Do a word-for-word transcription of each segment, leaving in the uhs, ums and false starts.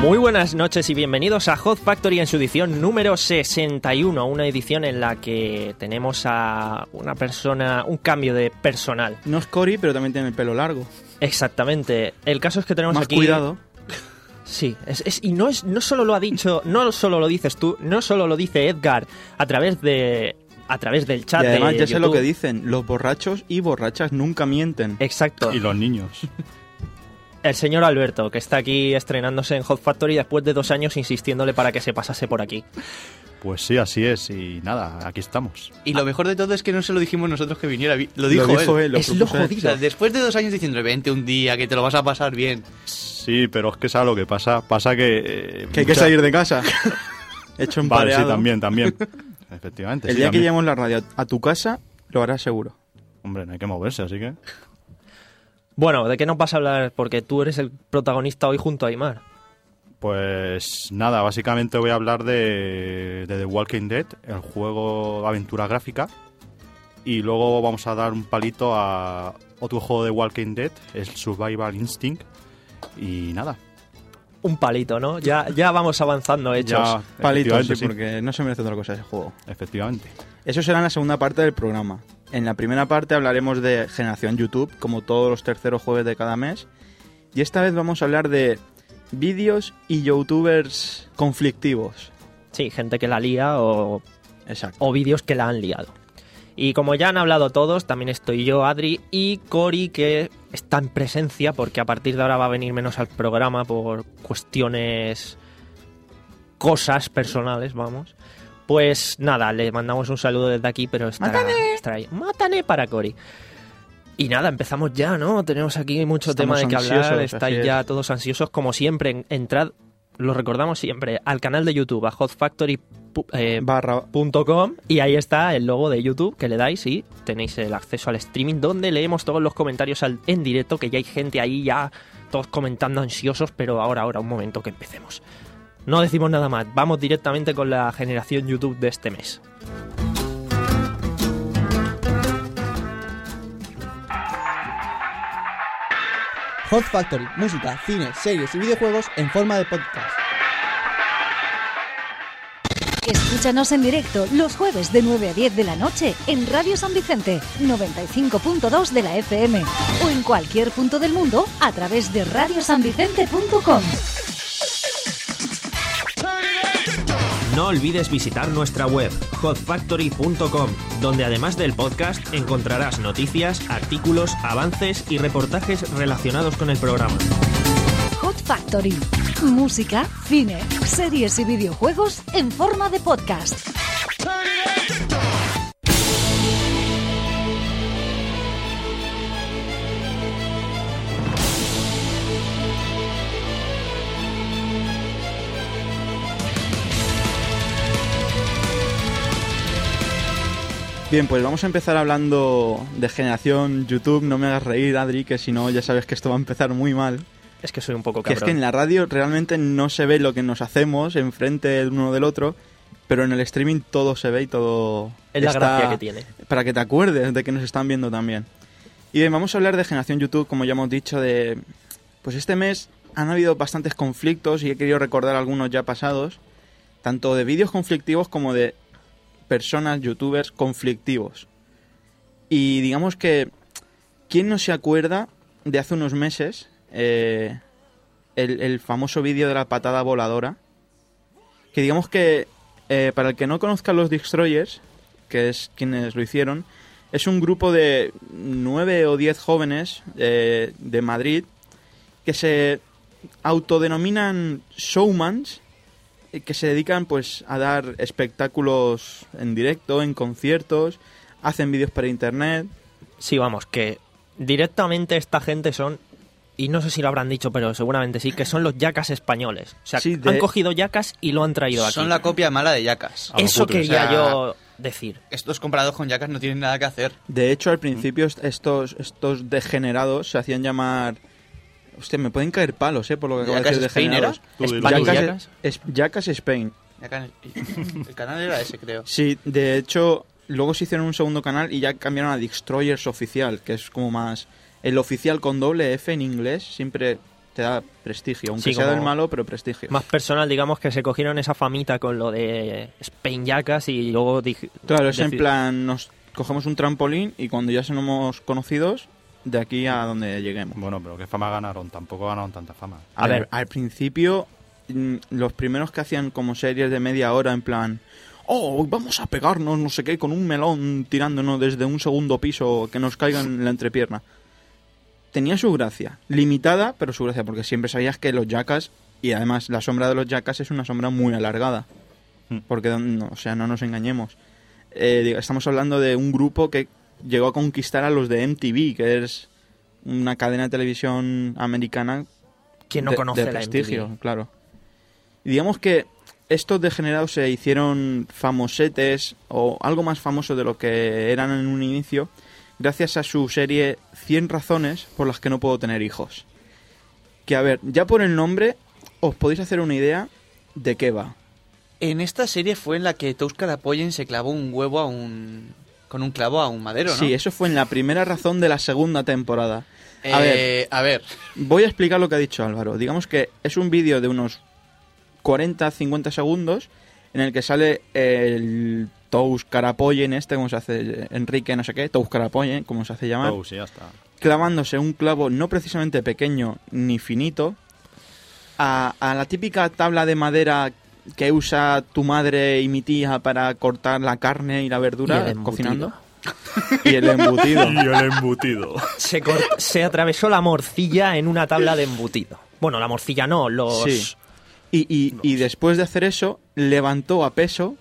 Muy buenas noches y bienvenidos a Hot Factory en su edición número sesenta y uno, una edición en la que tenemos a una persona, un cambio de personal. No es Cory, pero también tiene el pelo largo. Exactamente. El caso es que tenemos Más aquí... cuidado. Sí, es, es, y no es no solo lo ha dicho, no solo lo dices tú, no solo lo dice Edgar a través de a través del chat y además de ya sé YouTube. lo que dicen, los borrachos y borrachas nunca mienten. Exacto. Y los niños. El señor Alberto, que está aquí estrenándose en Hot Factory después de dos años insistiéndole para que se pasase por aquí. Pues sí, así es, y nada, aquí estamos. Y lo mejor de todo es que no se lo dijimos nosotros que viniera, lo dijo, lo dijo él. él. Lo es lo propuso él. jodido. O sea, después de dos años diciéndole, vente un día, que te lo vas a pasar bien. Sí, pero es que ¿sabes lo que pasa? Pasa que... eh, Que hay que mucha- salir de casa. Hecho un Vale, sí, pareado. también, también. Efectivamente. El sí, día que también. llevemos la radio a tu casa, lo harás seguro. Hombre, no hay que moverse, así que... Bueno, ¿de qué nos vas a hablar? Porque tú eres el protagonista hoy junto a Aymar. Pues nada, básicamente voy a hablar de, de The Walking Dead, el juego de aventura gráfica. Y luego vamos a dar un palito a otro juego de Walking Dead, el Survival Instinct. Y nada. Un palito, ¿no? Ya, ya vamos avanzando hechos. Ya, Palitos, efectivamente, sí, porque no se merece otra cosa ese juego. Efectivamente. Eso será en la segunda parte del programa. En la primera parte hablaremos de generación YouTube, como todos los terceros jueves de cada mes. Y esta vez vamos a hablar de vídeos y youtubers conflictivos. Sí, gente que la lía o, Exacto. o vídeos que la han liado. Y como ya han hablado todos, también estoy yo, Adri, y Cory, que está en presencia, porque a partir de ahora va a venir menos al programa por cuestiones... cosas personales, vamos. Pues nada, le mandamos un saludo desde aquí, pero estará, estará ahí. ¡Mátane para Cory! Y nada, empezamos ya, ¿no? Tenemos aquí mucho Estamos tema de que ansiosos, hablar, así estáis es. ya todos ansiosos, como siempre. Entrad, lo recordamos siempre, al canal de YouTube, a hotfactory Barra... punto com, y ahí está el logo de YouTube que le dais y tenéis el acceso al streaming donde leemos todos los comentarios al- en directo, que ya hay gente ahí ya todos comentando ansiosos, pero ahora, ahora, un momento que empecemos. No decimos nada más, vamos directamente con la generación YouTube de este mes. Hot Factory, música, cine, series y videojuegos en forma de podcast. Escúchanos en directo los jueves de nueve a diez de la noche en Radio San Vicente, noventa y cinco punto dos de la F M o en cualquier punto del mundo a través de radio san vicente punto com. No olvides visitar nuestra web, hot factory punto com, donde además del podcast encontrarás noticias, artículos, avances y reportajes relacionados con el programa. Hot Factory, música, cine, series y videojuegos en forma de podcast. Bien, pues vamos a empezar hablando de generación YouTube. No me hagas reír, Adri, que si no ya sabes que esto va a empezar muy mal. Es que soy un poco Que cabrón. es que en la radio realmente no se ve lo que nos hacemos enfrente el uno del otro, pero en el streaming todo se ve y todo Es la está- gracia que tiene. para que te acuerdes de que nos están viendo también. Y bien, vamos a hablar de generación YouTube, como ya hemos dicho, de... Pues este mes han habido bastantes conflictos y he querido recordar algunos ya pasados, tanto de vídeos conflictivos como de personas, youtubers conflictivos. Y digamos que, ¿quién no se acuerda de hace unos meses eh, el, el famoso vídeo de la patada voladora? Que digamos que, eh, para el que no conozca los Destroyers, que es quienes lo hicieron, es un grupo de nueve o diez jóvenes eh, de Madrid que se autodenominan showmans, eh, que se dedican pues a dar espectáculos en directo, en conciertos, hacen vídeos para internet. Sí, vamos, que directamente esta gente son, y no sé si lo habrán dicho, pero seguramente sí, que son los yacas españoles. O sea, Sí, de- han cogido yacas y lo han traído aquí. Son la copia mala de Jackass. A lo Eso cutre. quería O sea, yo decir. Estos comparados con Jackass no tienen nada que hacer. De hecho, al principio est- estos, estos degenerados se hacían llamar... Hostia, me pueden caer palos, ¿eh? Por lo que acabo de ¿Jackass decir, Spain degenerados. Tú dilo. Spanish Jackass, Jackass. es, Jackass Spain. Jackass- El canal era ese, creo. Sí, de hecho, luego se hicieron un segundo canal y ya cambiaron a Destroyers Oficial, que es como más... El oficial con doble F en inglés, siempre te da prestigio, aunque Sí, sea como del malo, pero prestigio. Más personal, digamos que se cogieron esa famita con lo de Spain Jackass y luego dije... Claro, es en deci- plan, nos cogemos un trampolín y cuando ya somos conocidos, de aquí a donde lleguemos. Bueno, pero ¿qué fama ganaron? Tampoco ganaron tanta fama. A, A ver, ver. al principio, mm, los primeros que hacían como series de media hora, en plan, oh, vamos a pegarnos, no sé qué, con un melón tirándonos desde un segundo piso que nos caiga en la entrepierna. Tenía su gracia, limitada, pero su gracia, porque siempre sabías que los Jackass, y además la sombra de los Jackass es una sombra muy alargada, Mm. porque, no, o sea, no nos engañemos. Eh, digo, estamos hablando de un grupo que llegó a conquistar a los de M T V, que es una cadena de televisión americana ¿Quién no de, conoce de la prestigio, M T V? claro. Y digamos que estos degenerados se hicieron famosetes o algo más famosos de lo que eran en un inicio gracias a su serie cien razones por las que no puedo tener hijos. Que a ver, ya por el nombre os podéis hacer una idea de qué va. En esta serie fue en la que Touskar Apoyen se clavó un huevo a un... con un clavo a un madero, ¿no? Sí, eso fue en la primera razón de la segunda temporada. Eh, A ver, a ver. voy a explicar lo que ha dicho Álvaro. Digamos que es un vídeo de unos cuarenta a cincuenta segundos en el que sale el Touskar Apoyen este, como se hace Enrique, no sé qué, Touskar Apoyen, como se hace llamar, Oh, sí, ya está. clavándose un clavo no precisamente pequeño ni finito a, a la típica tabla de madera que usa tu madre y mi tía para cortar la carne y la verdura Y el embutido. cocinando. Y el embutido. Y el embutido. Se, cort- se atravesó la morcilla en una tabla de embutido. Bueno, la morcilla no, los... Sí. Y, y, y después de hacer eso, levantó a peso.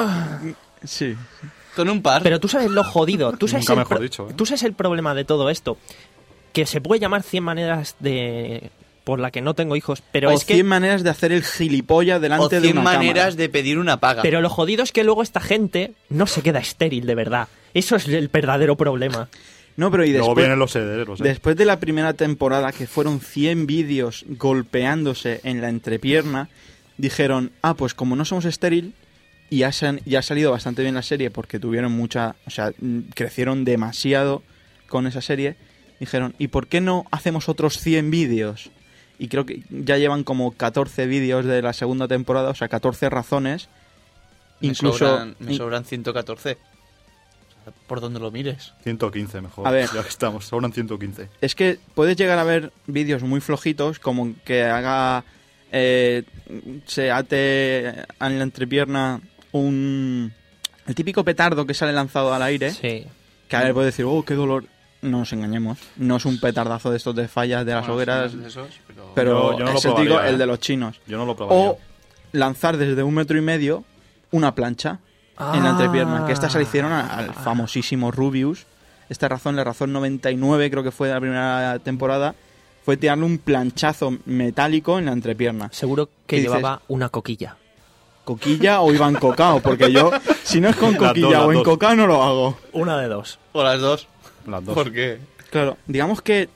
Sí. Con un par. Pero tú sabes lo jodido. Tú sabes, Nunca el, mejor pro- dicho, ¿eh? tú sabes el problema de todo esto. Que se puede llamar cien maneras de... por la que no tengo hijos, pero o es que... cien maneras de hacer el gilipollas delante o de cien una maneras cámara. de pedir una paga. Pero lo jodido es que luego esta gente no se queda estéril de verdad. Eso es el verdadero problema. No, pero y Luego después, vienen los herederos, ¿eh? después de la primera temporada, que fueron cien vídeos golpeándose en la entrepierna, dijeron, ah, pues como no somos estéril, y ya, se han- ya ha salido bastante bien la serie, porque tuvieron mucha... O sea, mm, crecieron demasiado con esa serie, dijeron, ¿y por qué no hacemos otros cien vídeos? Y creo que ya llevan como catorce vídeos de la segunda temporada, o sea, catorce razones. me Incluso... sobran, me in- sobran ciento catorce. O sea, por donde lo mires. ciento quince mejor. A ver. Ya que estamos, sobran ciento quince. Es que puedes llegar a ver vídeos muy flojitos, como que haga... eh, se ate en la entrepierna un... el típico petardo que sale lanzado al aire, Sí. que a ver puede decir, oh, qué dolor. No nos engañemos. No es un petardazo de estos de fallas de las Bueno, hogueras, son de esos, pero... pero Yo- yo no lo es el probaría, típico, ¿eh? el de los chinos. Yo no lo probaría. O lanzar desde un metro y medio una plancha en la entrepierna, que esta se la hicieron a- al famosísimo Rubius. Esta razón, la razón noventa y nueve creo que fue de la primera temporada, fue tirarle un planchazo metálico en la entrepierna. Seguro ¿Qué que dices? llevaba una coquilla. Coquilla o iban cocao, porque yo, si no es con Las dos, coquilla las o en dos. cocao, no lo hago. Una de dos. O las dos. Las dos. ¿Por qué? Claro, digamos que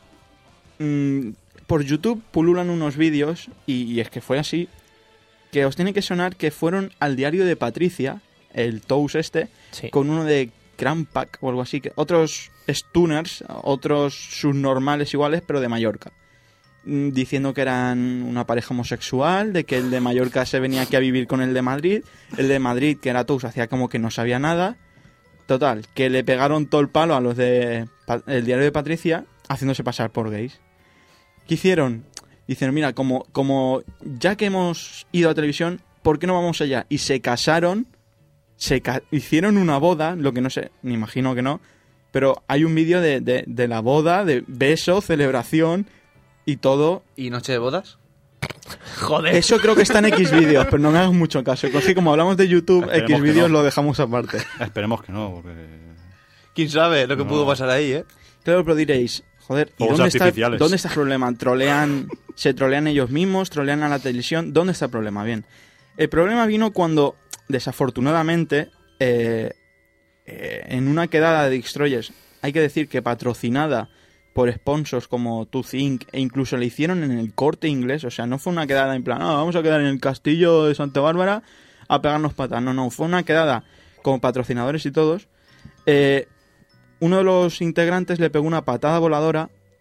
mm, por YouTube pululan unos vídeos, y, y es que fue así, que os tiene que sonar que fueron al diario de Patricia, el Tous este, Sí. con uno de Crampack o algo así, que otros stuners, otros subnormales iguales, pero de Mallorca, mm, diciendo que eran una pareja homosexual, de que el de Mallorca se venía aquí a vivir con el de Madrid, el de Madrid, que era Tous, hacía como que no sabía nada. Total, que le pegaron todo el palo a los de Pa- el diario de Patricia, haciéndose pasar por gays. ¿Qué hicieron? Dicieron, mira, como, como ya que hemos ido a televisión, ¿por qué no vamos allá? Y se casaron, se ca- hicieron una boda, lo que no sé, me imagino que no, pero hay un vídeo de, de, de la boda, de beso, celebración y todo. ¿Y noche de bodas? Joder. Eso creo que está en X vídeos, pero no me hagas mucho caso. Porque como hablamos de YouTube, Esperemos X que vídeos no. lo dejamos aparte. Esperemos que no, porque... ¿Quién sabe lo que No. pudo pasar ahí, eh? Claro, pero diréis, joder, ¿y Fuegos dónde está, artificiales. dónde está el problema? ¿Trolean, se trolean ellos mismos? ¿Trolean a la televisión? ¿Dónde está el problema? Bien, el problema vino cuando, desafortunadamente, eh, eh, en una quedada de Destroyers, hay que decir que patrocinada por sponsors como To Think, e incluso le hicieron en el Corte Inglés, o sea, no fue una quedada en plan, ah, vamos a quedar en el castillo de Santa Bárbara a pegarnos patas, no, no, fue una quedada con patrocinadores y todos. Eh, uno de los integrantes le pegó una patada voladora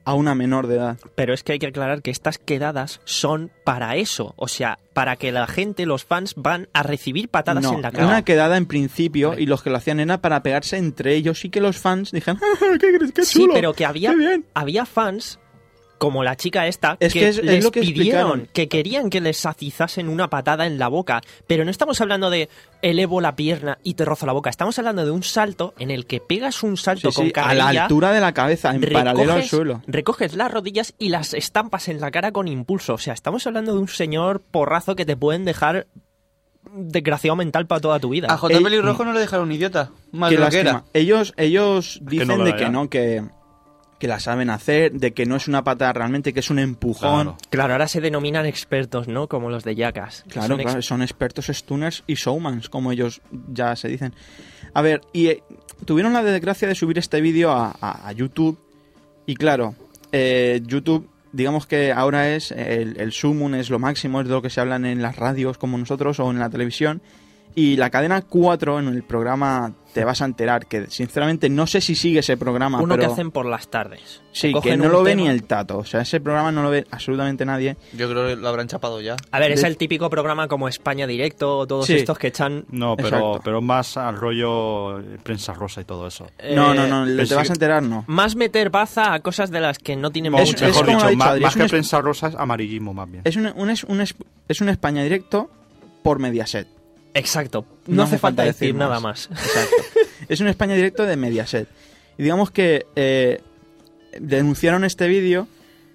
a una menor de edad. Pero es que hay que aclarar que estas quedadas son para eso. O sea, para que la gente, los fans, van a recibir patadas No, en la cara. una quedada en principio y los que lo hacían era para pegarse entre ellos y que los fans dijeran ¡qué, qué Sí, chulo! pero que había, ¡Qué bien! había fans, como la chica esta, Es que, que es- es les lo que pidieron, explicaron. que querían que les atizasen una patada en la boca. Pero no estamos hablando de elevo la pierna y te rozo la boca. Estamos hablando de un salto en el que pegas un salto Sí, con sí, a carrilla, la altura de la cabeza, en paralelo al recoges- suelo. Recoges las rodillas y las estampas en la cara con impulso. O sea, estamos hablando de un señor porrazo que te pueden dejar desgraciado mental para toda tu vida. A J. Ey, Pelirrojo no le dejaron idiota. Más Qué de lo que lástima. era. Ellos, ellos que dicen no lo de era que ya. no, que, que la saben hacer, de que no es una patada realmente, que es un empujón. Claro. Claro, ahora se denominan expertos, ¿no? Como los de Jackass. Claro, Son claro, ex- son expertos stunners y showmans, como ellos ya se dicen. A ver, y eh, tuvieron la desgracia de subir este vídeo a, a- a YouTube. Y claro, eh, YouTube, digamos que ahora es el, el sumum, es lo máximo, es de lo que se hablan en las radios como nosotros o en la televisión. Y la cadena cuatro, en el programa Te vas a enterar, que sinceramente no sé si sigue ese programa, Uno pero que hacen por las tardes. Se sí, que cogen no un lo ve tema- ni el tato. O sea, ese programa no lo ve absolutamente nadie. Yo creo que lo habrán chapado ya. A ver, es de- el típico programa como España Directo o todos Sí. estos que echan... No, pero, Exacto. pero más al rollo eh, prensa rosa y todo eso. eh, no, no, no, pero te vas sí- a enterar, no. Más meter baza a cosas de las que no tienen Es- mucho. es Mejor como lo ha dicho, dicho más, Adri, más es un que es- prensa rosa es amarillismo más bien. Es un, un, es, un, es, es un España directo por Mediaset. Exacto. No, No hace hace falta falta decir decir nada más. más. Exacto. Es un España directo de Mediaset. Y digamos que eh, denunciaron este vídeo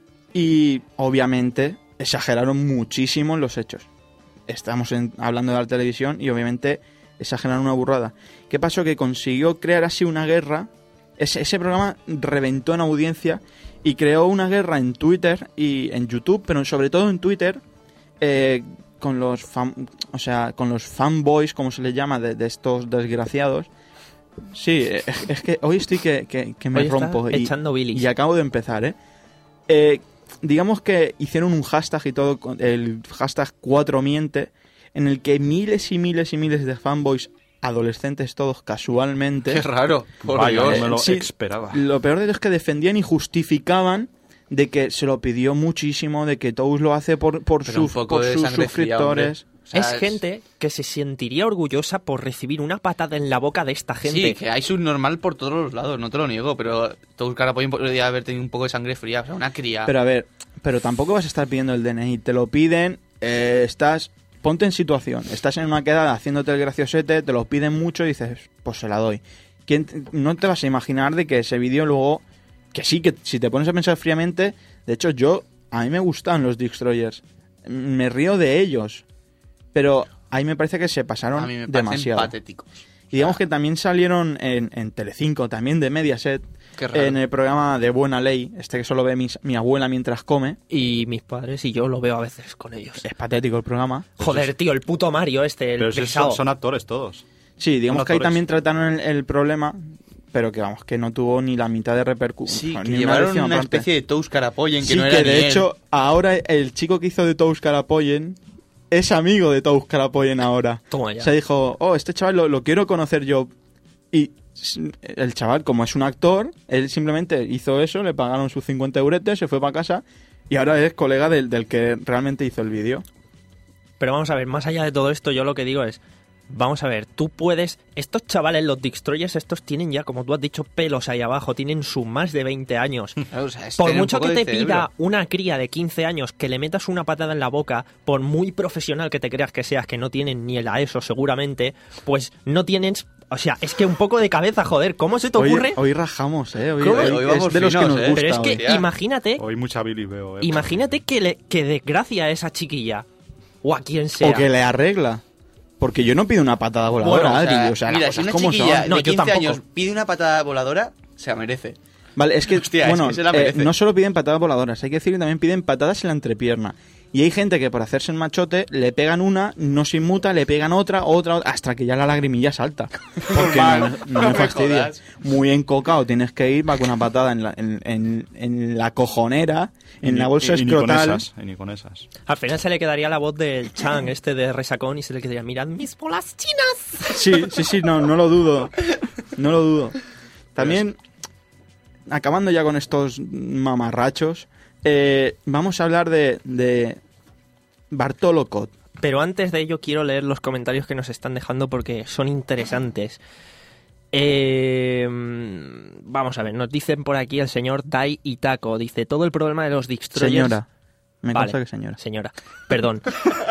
y obviamente exageraron muchísimo los hechos. Estamos en- hablando de la televisión y obviamente exageraron una burrada. ¿Qué pasó? Que consiguió crear así una guerra. Ese, ese programa reventó en audiencia y creó una guerra en Twitter y en YouTube, pero sobre todo en Twitter, eh, con los fan, o sea, con los fanboys, como se les llama, de, de estos desgraciados. Sí, es, es que hoy estoy que, que, que me Hoy está rompo y, echando bilis. y acabo de empezar, ¿eh? Eh, digamos que hicieron un hashtag y todo, con el hashtag cuatro miente, en el que miles y miles y miles de fanboys, adolescentes todos casualmente, Qué raro. Por Vaya, Dios. no me lo sí. esperaba. lo peor de todo es que defendían y justificaban de que se lo pidió muchísimo, de que Tous lo hace por, por, Pero un sus- poco por de sus sangre fría, hombre. suscriptores. O sea, es gente que se sentiría orgullosa por recibir una patada en la boca de esta gente. Sí, que hay subnormal por todos los lados, no te lo niego, pero Tous Carapoyen podría haber tenido un poco de sangre fría, o sea, una cría. Pero a ver, pero tampoco vas a estar pidiendo el D N I. Te lo piden, eh, estás... Ponte en situación. Estás en una quedada haciéndote el graciosete, te lo piden mucho y dices, pues se la doy. ¿Quién te- no te vas a imaginar de que ese vídeo luego... Que sí, que si te pones a pensar fríamente... De hecho, yo... A mí me gustan los Destroyers. Me río de ellos. Pero ahí me parece que se pasaron a mí me parecen demasiado. patéticos. Y digamos que también salieron en, en Telecinco, también de Mediaset, Qué raro. en el programa de Buena Ley, este que solo ve mis- mi abuela mientras come. Y mis padres y yo lo veo a veces con ellos. Es patético el programa. Joder, tío, el puto Mario este, el Pero si pesado. son, son actores todos. Sí, digamos Son que ahí actores. también trataron el, el problema, pero que vamos, que no tuvo ni la mitad de repercusión. Sí, que ni llevaron décima una parte. especie de Tous Carapoyen que Sí, no era que ni de él. hecho, ahora el chico que hizo de Tous Carapoyen es amigo de Tous Carapoyen ahora. Toma ya. Se dijo, oh, este chaval lo, lo quiero conocer yo. Y s- el chaval, como es un actor, él simplemente hizo eso, le pagaron sus cincuenta euretes, se fue para casa y ahora es colega del, del que realmente hizo el vídeo. Pero vamos a ver, más allá de todo esto, yo lo que digo es, vamos a ver, tú puedes, estos chavales, los Destroyers, estos tienen ya, como tú has dicho, pelos ahí abajo, tienen su más de veinte años. Claro, o sea, es Por tener un mucho poco que de te cerebro. pida una cría de quince años que le metas una patada en la boca, por muy profesional que te creas que seas, que no tienen ni el A E S O seguramente, pues no tienes... O sea, es que un poco de cabeza, joder, ¿cómo se te Hoy, ocurre? hoy rajamos, ¿eh? Hoy, ¿Cómo? hoy Hoy es vamos de los que finos, nos ¿eh? gusta Pero es que hoy. hoy. imagínate, Hoy mucha Billy veo. Eh. imagínate que, le, que desgracia a esa chiquilla, o a quien sea. O que le arregla. Porque yo no pido una patada voladora, Bueno, o sea, Adri. O sea, mira, las si cosas una como chiquilla son. No, de yo quince tampoco. años pide una patada voladora, se la merece. Vale, es que, Hostia, es bueno, que se la eh, merece. no solo piden patadas voladoras, hay que decir que también piden patadas en la entrepierna. Y hay gente que por hacerse el machote le pegan una, no se inmuta, le pegan otra, otra, otra, hasta que ya la lagrimilla salta. Porque no, no No me me fastidia. jodas. Muy encocado tienes que ir para con una patada en la, en, en- en la cojonera, en Ni- la bolsa y- y ni con escrotal. esas, y ni con esas. Al final se le quedaría la voz del Chang, este de Resacón, y se le quedaría, mirad mis bolas chinas. Sí, sí, sí, no, no lo dudo. No lo dudo. También, acabando ya con estos mamarrachos, eh, vamos a hablar de, de Bartolo Cod. Pero antes de ello quiero leer los comentarios que nos están dejando porque son interesantes. Eh, vamos a ver, nos dicen por aquí el señor Dai Itaco. Dice, todo el problema de los Destroyers... Señora. Me vale, consta que señora. Señora, perdón.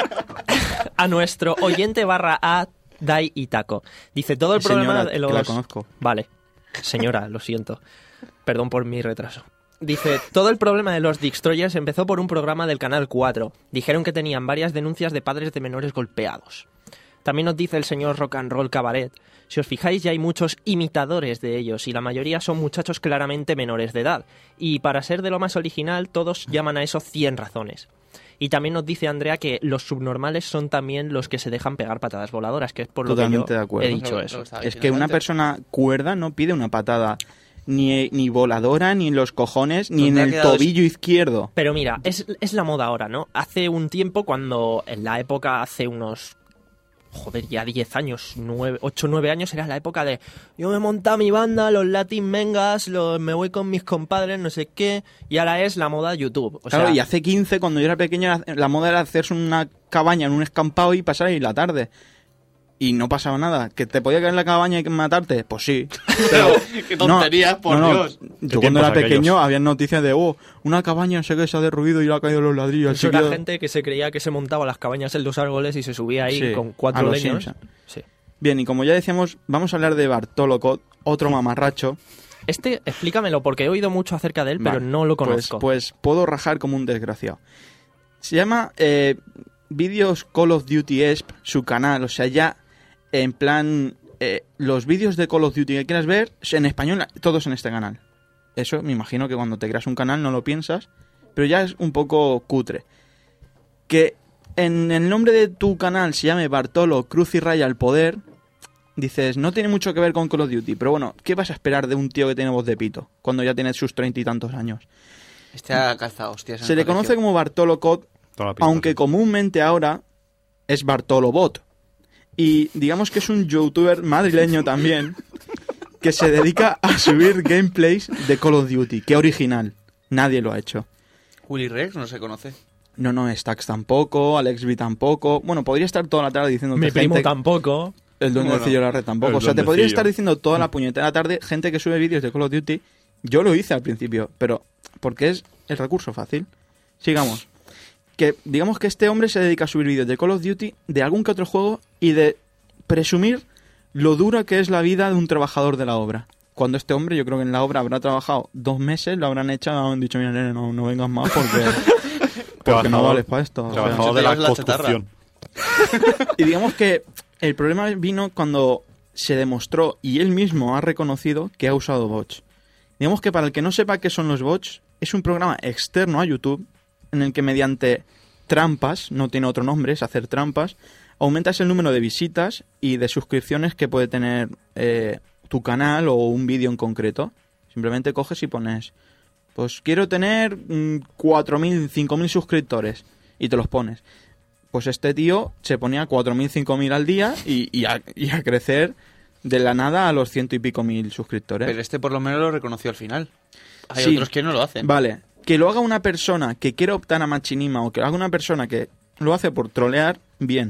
A nuestro oyente barra A, Dai Itaco. Dice, todo el Señora, problema de los... que la conozco. Vale. Señora, lo siento. Perdón por mi retraso. Dice, todo el problema de los Destroyers empezó por un programa del Canal cuatro. Dijeron que tenían varias denuncias de padres de menores golpeados. También nos dice el señor Rock and Roll Cabaret, si os fijáis ya hay muchos imitadores de ellos y la mayoría son muchachos claramente menores de edad. Y para ser de lo más original, todos llaman a eso cien razones. Y también nos dice Andrea que los subnormales son también los que se dejan pegar patadas voladoras, que es por Totalmente lo que yo de acuerdo. he dicho Lo- eso. lo estaba Es diciendo que una antes. persona cuerda no pide una patada ni, ni voladora, ni en los cojones, ni en ¿Dónde ha el quedado tobillo izquierdo. Pero mira, es, es la moda ahora, ¿no? Hace un tiempo, cuando en la época, hace unos... Joder, ya diez años, ocho o nueve años, era la época de yo me monta mi banda, los Latin Mengas, los, me voy con mis compadres, no sé qué, y ahora es la moda YouTube. O Claro, sea, y hace quince, cuando yo era pequeño, la moda era hacerse una cabaña en un escampado y pasar ahí la tarde. Y no pasaba nada. ¿Que te podía caer en la cabaña y matarte? Pues sí. Pero, Qué tonterías, por no, no, Dios. Yo ¿Qué cuando era tiempos pequeño aquellos? había noticias de, oh, una cabaña no sé qué se ha derruido y le ha caído los ladrillos. eso así era que- gente que se creía que se montaba las cabañas en los árboles y se subía ahí Sí, con a cuatro los leños. Simpson. Sí. Bien, y como ya decíamos, vamos a hablar de Bartolo Cod, otro mamarracho. Este, explícamelo, porque he oído mucho acerca de él, pero Vale, no lo Pues, conozco. pues puedo rajar como un desgraciado. Se llama eh, Vídeos Call of Duty E S P, su canal. O sea, ya en plan, eh, los vídeos de Call of Duty que quieras ver, en español, todos en este canal. Eso me imagino que cuando te creas un canal no lo piensas, pero ya es un poco cutre. Que en el nombre de tu canal se llame Bartolo Cruz y Raya al Poder, dices, no tiene mucho que ver con Call of Duty, pero bueno, ¿qué vas a esperar de un tío que tiene voz de pito cuando ya tiene sus treinta y tantos años? Este ha calzado hostias. en Se el le colegio. conoce como Bartolo Cod, Toda la pinta, aunque sí. comúnmente ahora es Bartolo Bot. Y digamos que es un youtuber madrileño también que se dedica a subir gameplays de Call of Duty. ¡Qué original! Nadie lo ha hecho. Willy Rex no se conoce. No, no, Stax tampoco, AlexB tampoco. Bueno, podría estar toda la tarde diciendo Mi que primo gente... tampoco. El duendecillo de la red tampoco. el O sea, te podría duendecillo. estar diciendo toda la puñetera tarde gente que sube vídeos de Call of Duty. Yo lo hice al principio, pero porque es el recurso fácil. Sigamos. Que digamos que este hombre se dedica a subir vídeos de Call of Duty, de algún que otro juego y de presumir lo dura que es la vida de un trabajador de la obra. Cuando este hombre, yo creo que en la obra habrá trabajado dos meses, lo habrán echado y han dicho, mira, nene, no, no vengas más porque, porque no Trabajador- vales para esto. O sea, Trabajador se de te la llevas la chatarra. construcción. Y digamos que el problema vino cuando se demostró y él mismo ha reconocido que ha usado bots. Digamos que para el que no sepa qué son los bots, es un programa externo a YouTube en el que mediante trampas, no tiene otro nombre, es hacer trampas, aumentas el número de visitas y de suscripciones que puede tener eh, tu canal o un vídeo en concreto. Simplemente coges y pones, pues quiero tener mm, cuatro mil, cinco mil suscriptores y te los pones. Pues este tío se ponía cuatro mil, cinco mil al día y, y, a, y a crecer de la nada a los ciento y pico mil suscriptores. Pero este por lo menos lo reconoció al final. Hay Sí. otros que no lo hacen. Vale, que lo haga una persona que quiere optar a Machinima o que lo haga una persona que lo hace por trolear, bien.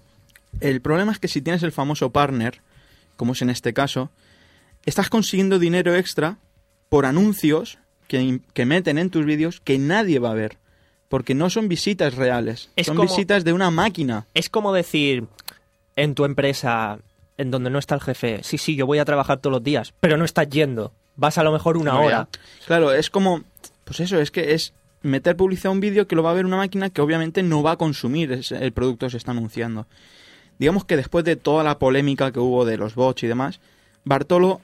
El problema es que si tienes el famoso partner, como es en este caso, estás consiguiendo dinero extra por anuncios que, que meten en tus vídeos que nadie va a ver. Porque no son visitas reales, Es son como- visitas de una máquina. Es como decir en tu empresa, en donde no está el jefe, sí, sí, yo voy a trabajar todos los días, pero no estás yendo. Vas a lo mejor una No, hora. Claro, es como, pues eso, es que es meter publicidad a un vídeo que lo va a ver una máquina que obviamente no va a consumir ese- el producto que se está anunciando. Digamos que después de toda la polémica que hubo de los bots y demás, Bartolo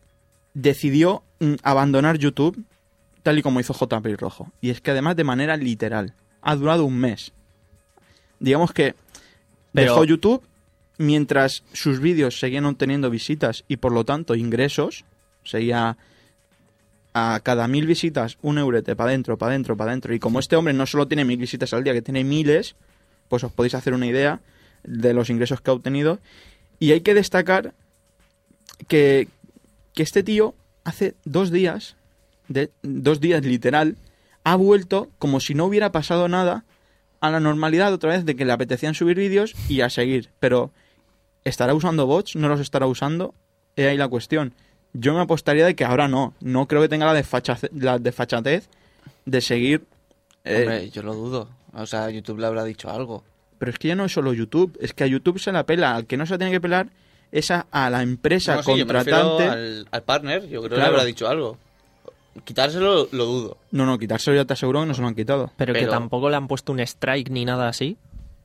decidió mm, abandonar YouTube tal y como hizo J. Pelirrojo. Y es que además de manera literal, ha durado un mes. Digamos que Pero- dejó YouTube mientras sus vídeos seguían obteniendo visitas y por lo tanto ingresos. Seguía a cada mil visitas un eurete para adentro, para adentro, para adentro. Y como este hombre no solo tiene mil visitas al día, que tiene miles, pues os podéis hacer una idea de los ingresos que ha obtenido. Y hay que destacar que, que este tío hace dos días de dos días literal, ha vuelto como si no hubiera pasado nada a la normalidad otra vez de que le apetecían subir vídeos y a seguir. Pero, ¿estará usando bots? ¿No los estará usando? Es ahí la cuestión. Yo me apostaría de que ahora no. No creo que tenga la desfachatez, la desfachatez de seguir... Eh, Hombre, yo lo dudo. O sea, YouTube le habrá dicho algo. pero es que ya no es solo YouTube. Es que a YouTube se la pela. Al que no se la tiene que pelar es a, a la empresa No, sí, yo me contratante. refiero al, al partner. Yo creo que Claro. le habrá dicho algo. Quitárselo lo dudo. No, no, quitárselo ya te aseguro que no se lo han quitado. Pero, que Pero- tampoco le han puesto un strike ni nada así.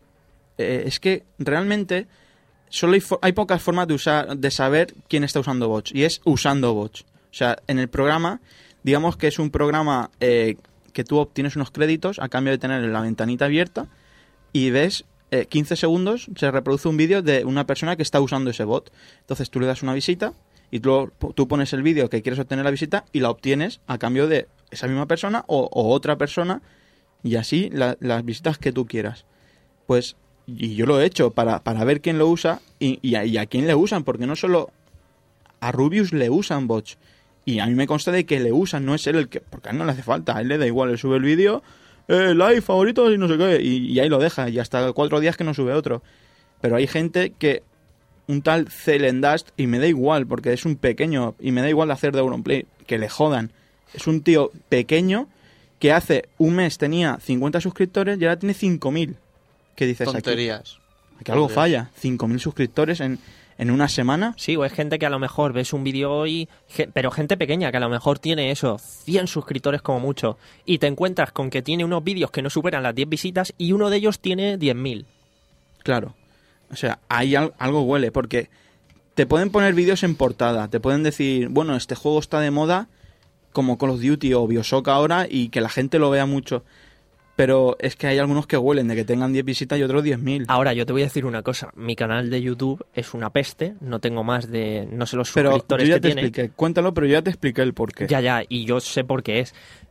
Eh, es que realmente solo hay, fo- hay pocas formas de usar, de saber quién está usando bots, y es usando bots. O sea, en el programa, digamos que es un programa eh, que tú obtienes unos créditos a cambio de tener la ventanita abierta y ves eh, quince segundos, se reproduce un vídeo de una persona que está usando ese bot. Entonces tú le das una visita y tú, tú pones el vídeo que quieres obtener la visita y la obtienes a cambio de esa misma persona o, o otra persona, y así la- las visitas que tú quieras. Pues, y yo lo he hecho para, para ver quién lo usa y, y, a, y a quién le usan, porque no solo a Rubius le usan bots, y a mí me consta de que le usan, no es él el que, porque a él no le hace falta, a él le da igual, él sube el vídeo, eh, like, favoritos y no sé qué, y, y ahí lo deja, y hasta cuatro días que no sube otro. Pero hay gente que, un tal Celendust, y me da igual, porque es un pequeño, y me da igual hacer de Auronplay, que le jodan. Es un tío pequeño que hace un mes tenía cincuenta suscriptores y ahora tiene cinco mil. ¿Qué dices aquí? Tonterías. Que algo Tonterías. falla. cinco mil suscriptores en, en una semana. Sí, o es gente que a lo mejor ves un vídeo hoy, ge- pero gente pequeña que a lo mejor tiene eso, cien suscriptores como mucho, y te encuentras con que tiene unos vídeos que no superan las diez visitas y uno de ellos tiene diez mil. Claro. O sea, ahí al- algo huele, porque te pueden poner vídeos en portada, te pueden decir, bueno, este juego está de moda, como Call of Duty o Bioshock ahora, y que la gente lo vea mucho. Pero es que hay algunos que huelen de que tengan diez visitas y otros diez mil. Ahora, yo te voy a decir una cosa, mi canal de YouTube es una peste, no tengo más de, no sé los Pero yo suscriptores ya que te tiene. expliqué, cuéntalo, pero yo ya te expliqué el porqué. Ya, ya, y yo sé por qué es.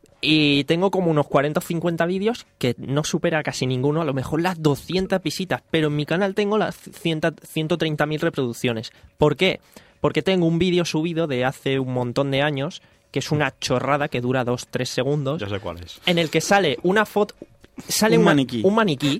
Y tengo como unos cuarenta o cincuenta vídeos que no supera casi ninguno, a lo mejor las doscientas visitas, pero en mi canal tengo las ciento treinta mil reproducciones. ¿Por qué? Porque tengo un vídeo subido de hace un montón de años, que es una chorrada que dura dos tres segundos, Ya sé cuál es. en el que sale una foto, sale Un una- maniquí. un maniquí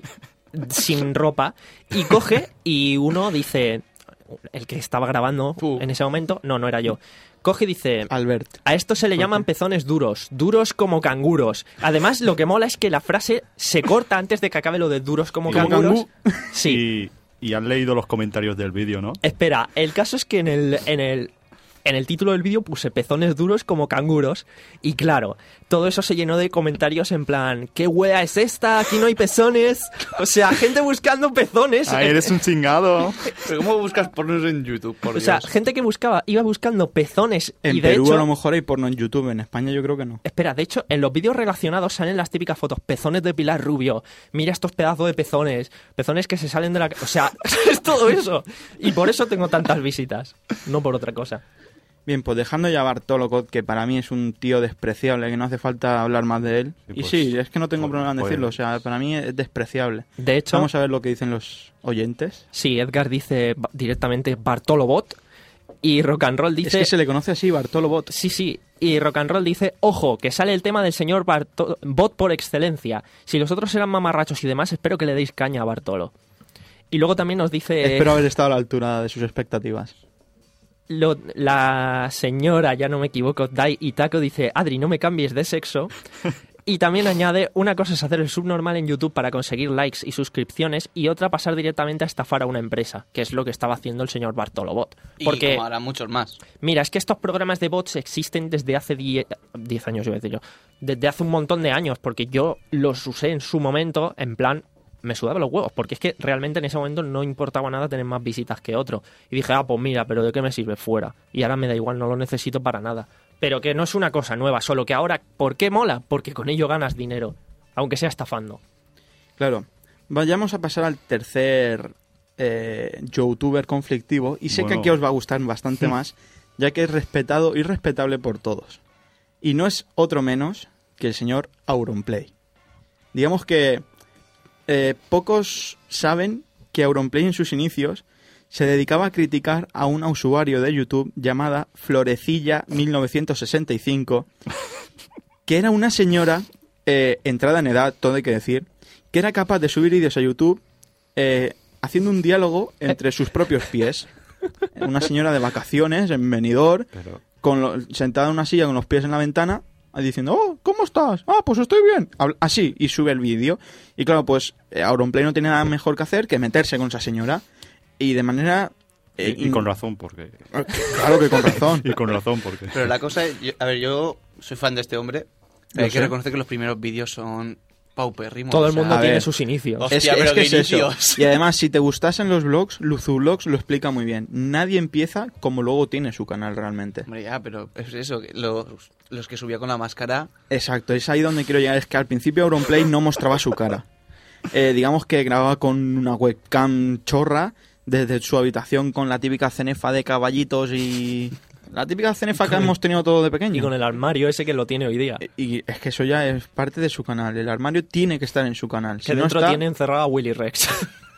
sin ropa, y coge y uno dice, el que estaba grabando Uh. en ese momento, no, no era yo, coge y dice... Albert. A esto se le llaman pezones duros, duros como canguros. Además, lo que mola es que la frase se corta antes de que acabe lo de duros como Como canguros. Sí. Y, y han leído los comentarios del vídeo, ¿no? Espera, el caso es que en el, en el, en el título del vídeo puse pezones duros como canguros, y claro, todo eso se llenó de comentarios en plan, ¿qué wea es esta? Aquí no hay pezones. O sea, gente buscando pezones. ¡Ay, eres un chingado! ¿Pero cómo buscas pornos en YouTube, por O sea, Dios? gente que buscaba, iba buscando pezones En y de Perú hecho... a lo mejor hay porno en YouTube, en España yo creo que no. Espera, de hecho, en los vídeos relacionados salen las típicas fotos. Pezones de Pilar Rubio. Mira estos pedazos de pezones. Pezones que se salen de la... O sea, es todo eso. Y por eso tengo tantas visitas. No por otra cosa. Bien, pues dejando ya a Bartolo Cod, que para mí es un tío despreciable, que no hace falta hablar más de él. Sí, y pues, sí, es que no tengo pues, problema en pues- decirlo, o sea, para mí es despreciable. De hecho, Vamos a ver lo que dicen los oyentes. sí, Edgar dice ba- directamente Bartolo Bot. Y Rock and Roll dice... Es que se le conoce así, Bartolo Bot. Sí, sí. Y Rock and Roll dice, ojo, que sale el tema del señor Barto- Bot por excelencia. Si los otros eran mamarrachos y demás, espero que le deis caña a Bartolo. Y luego también nos dice... Espero haber estado a la altura de sus expectativas. Lo- la señora, ya no me equivoco, Dai Itako dice, Adri, no me cambies de sexo. Y también añade, una cosa es hacer el subnormal en YouTube para conseguir likes y suscripciones, y otra pasar directamente a estafar a una empresa, que es lo que estaba haciendo el señor Bartolo Bot. Y Porque, como hará muchos más. mira, es que estos programas de bots existen desde hace diez años, iba a decir yo, desde hace un montón de años, porque yo los usé en su momento, en plan, me sudaba los huevos, porque es que realmente en ese momento no importaba nada tener más visitas que otro. Y dije, ah, pues mira, pero ¿de qué me sirve? Fuera. Y ahora me da igual, no lo necesito para nada. Pero que no es una cosa nueva, solo que ahora, ¿por qué mola? Porque con ello ganas dinero, aunque sea estafando. Claro. Vayamos a pasar al tercer eh, youtuber conflictivo. Y sé Bueno. que aquí os va a gustar bastante más, ya que es respetado y respetable por todos. Y no es otro menos que el señor Auronplay. Digamos que eh, pocos saben que Auronplay en sus inicios se dedicaba a criticar a una usuario de YouTube llamada Florecilla mil novecientos sesenta y cinco, que era una señora eh, entrada en edad, todo hay que decir, que era capaz de subir vídeos a YouTube eh, haciendo un diálogo entre sus propios pies. Una señora de vacaciones en Benidorm, Pero... con lo- sentada en una silla con los pies en la ventana, diciendo, oh, ¿cómo estás? Ah, pues estoy bien. Habla- Así, y sube el vídeo. Y claro, pues eh, Auronplay no tiene nada mejor que hacer que meterse con esa señora. Y de manera... eh, Y, y con razón, porque... Claro que con razón. Y con razón, porque... Pero la cosa es, yo- a ver, yo soy fan de este hombre. Lo Hay que sé. reconocer que los primeros vídeos son paupérrimos. Todo o el sea, mundo a tiene ver. sus inicios. Hostia, Es que, pero es, que qué es eso. inicios. Y además, si te gustasen los vlogs, Luzublogs lo explica muy bien. Nadie empieza como luego tiene su canal realmente. Hombre, ya, pero es eso, que los, los que subía con la máscara... Exacto, es ahí donde quiero llegar. Es que al principio Auronplay no mostraba su cara. Eh, digamos que grababa con una webcam chorra desde su habitación con la típica cenefa de caballitos y... La típica cenefa que hemos tenido todo de pequeño. Y con el armario ese que lo tiene hoy día. Y es que eso ya es parte de su canal. El armario tiene que estar en su canal. Que Si no dentro está- tiene encerrado a Willy Rex.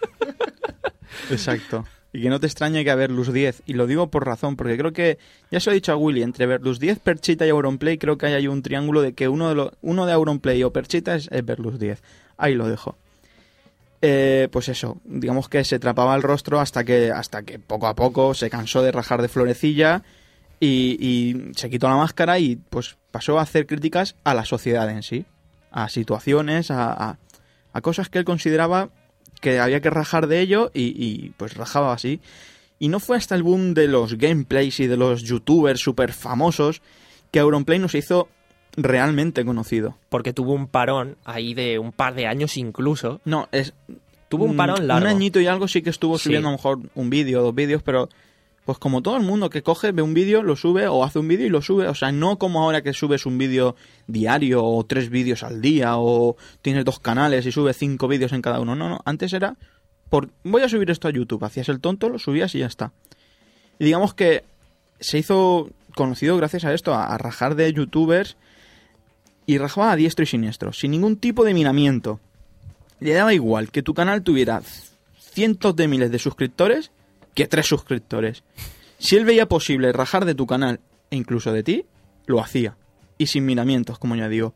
Exacto. Y que no te extrañe que a Verlus diez. Y lo digo por razón, porque creo que, ya se lo he dicho a Willy, entre Verlus diez, Perchita y Auronplay, creo que hay ahí un triángulo de que uno de, los, uno de Auronplay o Perchita es, es Verlus diez. Ahí lo dejo. Eh, pues eso, digamos que se trapaba el rostro hasta que, hasta que poco a poco se cansó de rajar de florecilla y, y se quitó la máscara y pues pasó a hacer críticas a la sociedad en sí, a situaciones, a, a, a cosas que él consideraba que había que rajar de ello y, y pues rajaba así. Y no fue hasta el boom de los gameplays y de los youtubers super famosos que Auronplay nos hizo realmente conocido. Porque tuvo un parón ahí de un par de años incluso. No, es... Tuvo un parón largo. Un añito y algo sí que estuvo Sí. subiendo a lo mejor un vídeo, dos vídeos, pero pues como todo el mundo que coge, ve un vídeo, lo sube o hace un vídeo y lo sube. O sea, no como ahora que subes un vídeo diario o tres vídeos al día o tienes dos canales y subes cinco vídeos en cada uno. No, no, antes era por voy a subir esto a YouTube. Hacías el tonto, lo subías y ya está. Y digamos que se hizo conocido gracias a esto, a, a rajar de youtubers y rajaba a diestro y siniestro, sin ningún tipo de miramiento. Le daba igual que tu canal tuviera cientos de miles de suscriptores que tres suscriptores. Si él veía posible rajar de tu canal e incluso de ti, lo hacía. Y sin miramientos, como ya digo.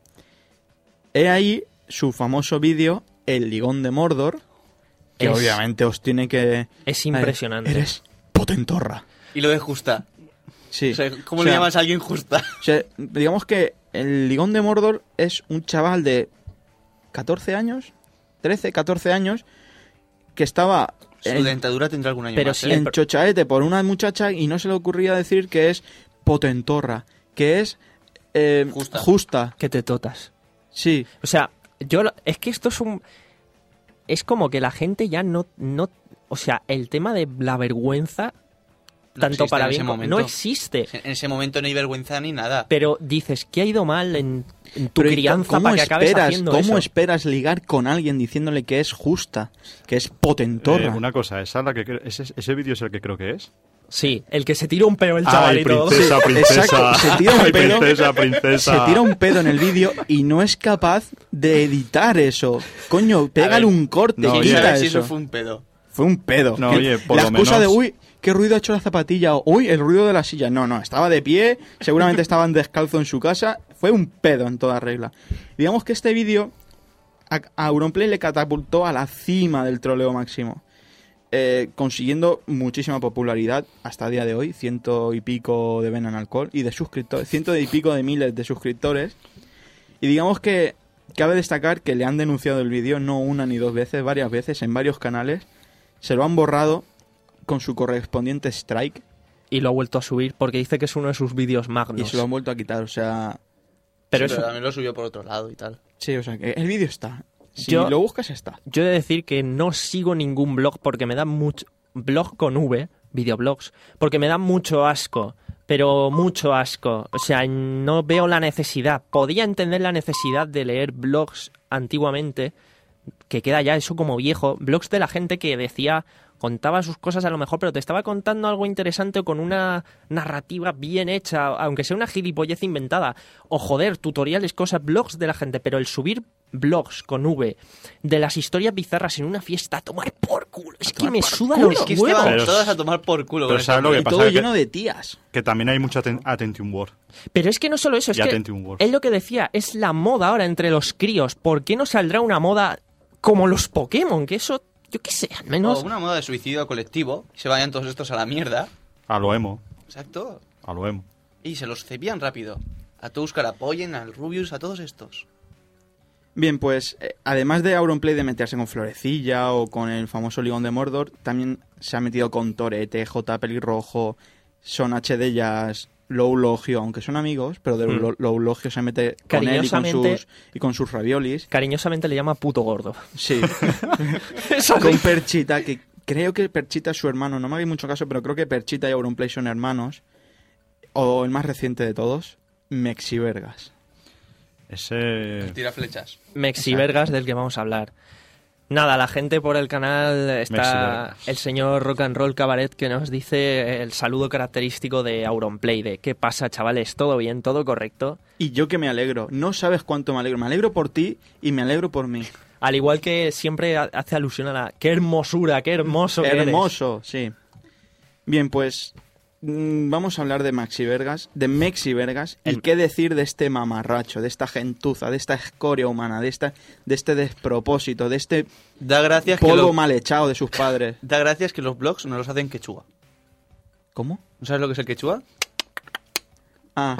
He ahí su famoso vídeo, El Ligón de Mordor, que Es- obviamente os tiene que... Es impresionante. Eres potentorra. Y lo de justa. Sí. O sea, ¿cómo O le sea, llamas a alguien justa? O sea, digamos que el Ligón de Mordor es un chaval de catorce años, trece, catorce años, que estaba Su en, dentadura tendrá algún año Pero más, sí, ¿eh? en chochaete por una muchacha y no se le ocurría decir que es potentorra, que es eh, Justa. justa. Que te totas. Sí, O sea, yo lo- es que esto es un... Es como que la gente ya no... no o sea, el tema de la vergüenza, No tanto existe para en ese bien como... momento. No existe. En ese momento no hay vergüenza ni nada. Pero dices, ¿qué ha ido mal en, en tu pero ¿y crianza ¿cómo para que acabes esperas, haciendo ¿cómo eso? esperas ligar con alguien diciéndole que es justa, que es potentorra? Eh, una cosa, ¿esa es la que cre- ese, ese vídeo es el que creo que es? Sí, el que se tira un peo el Ay, chaval y todo. princesa, princesa. Exacto, se tira un Ay, pedo. princesa, princesa. Se tira un pedo en el vídeo y no es capaz de editar eso. Coño, pégale ver, un corte, no, ¿Quién oye, quita sabe si eso. eso fue un pedo? Fue un pedo. No, Que oye, por la lo excusa menos- de, uy, qué ruido ha hecho la zapatilla, o uy, el ruido de la silla. No, no, estaba de pie, seguramente estaban descalzo en su casa. Fue un pedo en toda regla. Digamos que este vídeo a, a Auronplay le catapultó a la cima del troleo máximo. Eh, consiguiendo muchísima popularidad hasta el día de hoy, ciento y pico de Ven en Alcohol y de suscriptores, ciento y pico de miles de suscriptores. Y digamos que cabe destacar que le han denunciado el vídeo no una ni dos veces, varias veces en varios canales. Se lo han borrado con su correspondiente strike Y lo ha vuelto a subir porque dice que es uno de sus vídeos y magnos. se lo han vuelto a quitar. O sea, Pero Sí, eso, también lo subió por otro lado y tal. sí, o sea, que el vídeo está. Si Yo- lo buscas, está. yo he de decir que no sigo ningún blog porque me da mucho... Blog con V, videoblogs, porque me da mucho asco. Pero mucho asco. O sea, no veo la necesidad. Podía entender la necesidad de leer blogs antiguamente, que queda ya eso como viejo. Blogs de la gente que decía, contaba sus cosas a lo mejor, pero te estaba contando algo interesante con una narrativa bien hecha, aunque sea una gilipollez inventada. O joder, tutoriales, cosas, blogs de la gente. Pero el subir blogs con V de las historias bizarras en una fiesta a tomar por culo. Es que me suda culo. los Es que huevos. estaban Pero- todas a tomar por culo. pero con ¿sabes esa lo que Y pasa? todo que- lleno de tías. Que también hay mucho aten- Attention War. Pero es que no solo eso, es Y que Attention Wars. es lo que decía, es la moda ahora entre los críos. ¿Por qué no saldrá una moda como los Pokémon? Que eso, yo qué sé, al menos... O una moda de suicidio colectivo. Y se vayan todos estos a la mierda. A lo emo. Exacto. A lo emo. Y se los cepillan rápido. A Touskar, a Pollen, al Rubius, a todos estos. Bien, pues eh, además de Auronplay de meterse con Florecilla o con el famoso Ligón de Mordor, también se ha metido con Torete, J. Pelirrojo, Son H D Jazz, Low Logio, aunque son amigos, pero de Mm. Lo- Low Logio se mete con él y con Cariñosamente- sus, y con sus raviolis. Cariñosamente le llama puto gordo. Sí, Eso con sí. Perchita, que creo que Perchita es su hermano, no me hagáis mucho caso, pero creo que Perchita y Auronplay son hermanos. O el más reciente de todos, Mexivergas. Ese... Tira flechas. Mexivergas del que vamos a hablar. Nada, la gente por el canal está Mexivergas. el señor Rock and Roll Cabaret que nos dice el saludo característico de Auronplay, de ¿qué pasa, chavales? ¿Todo bien? ¿Todo correcto? Y yo que me alegro, no sabes cuánto me alegro. Me alegro por ti y me alegro por mí. Al igual que siempre ha- hace alusión a la ¡qué hermosura, qué hermoso que eres! Hermoso, sí. Bien, pues mm, vamos a hablar de Maxi Vergas, de Mexi Vergas, y El- qué decir de este mamarracho, de esta gentuza, de esta escoria humana, de esta, de este despropósito, de este Da gracias que, polvo lo- mal echado de sus padres. da gracias que los blogs no los hacen quechua. ¿Cómo? ¿No sabes lo que es el quechua? Ah,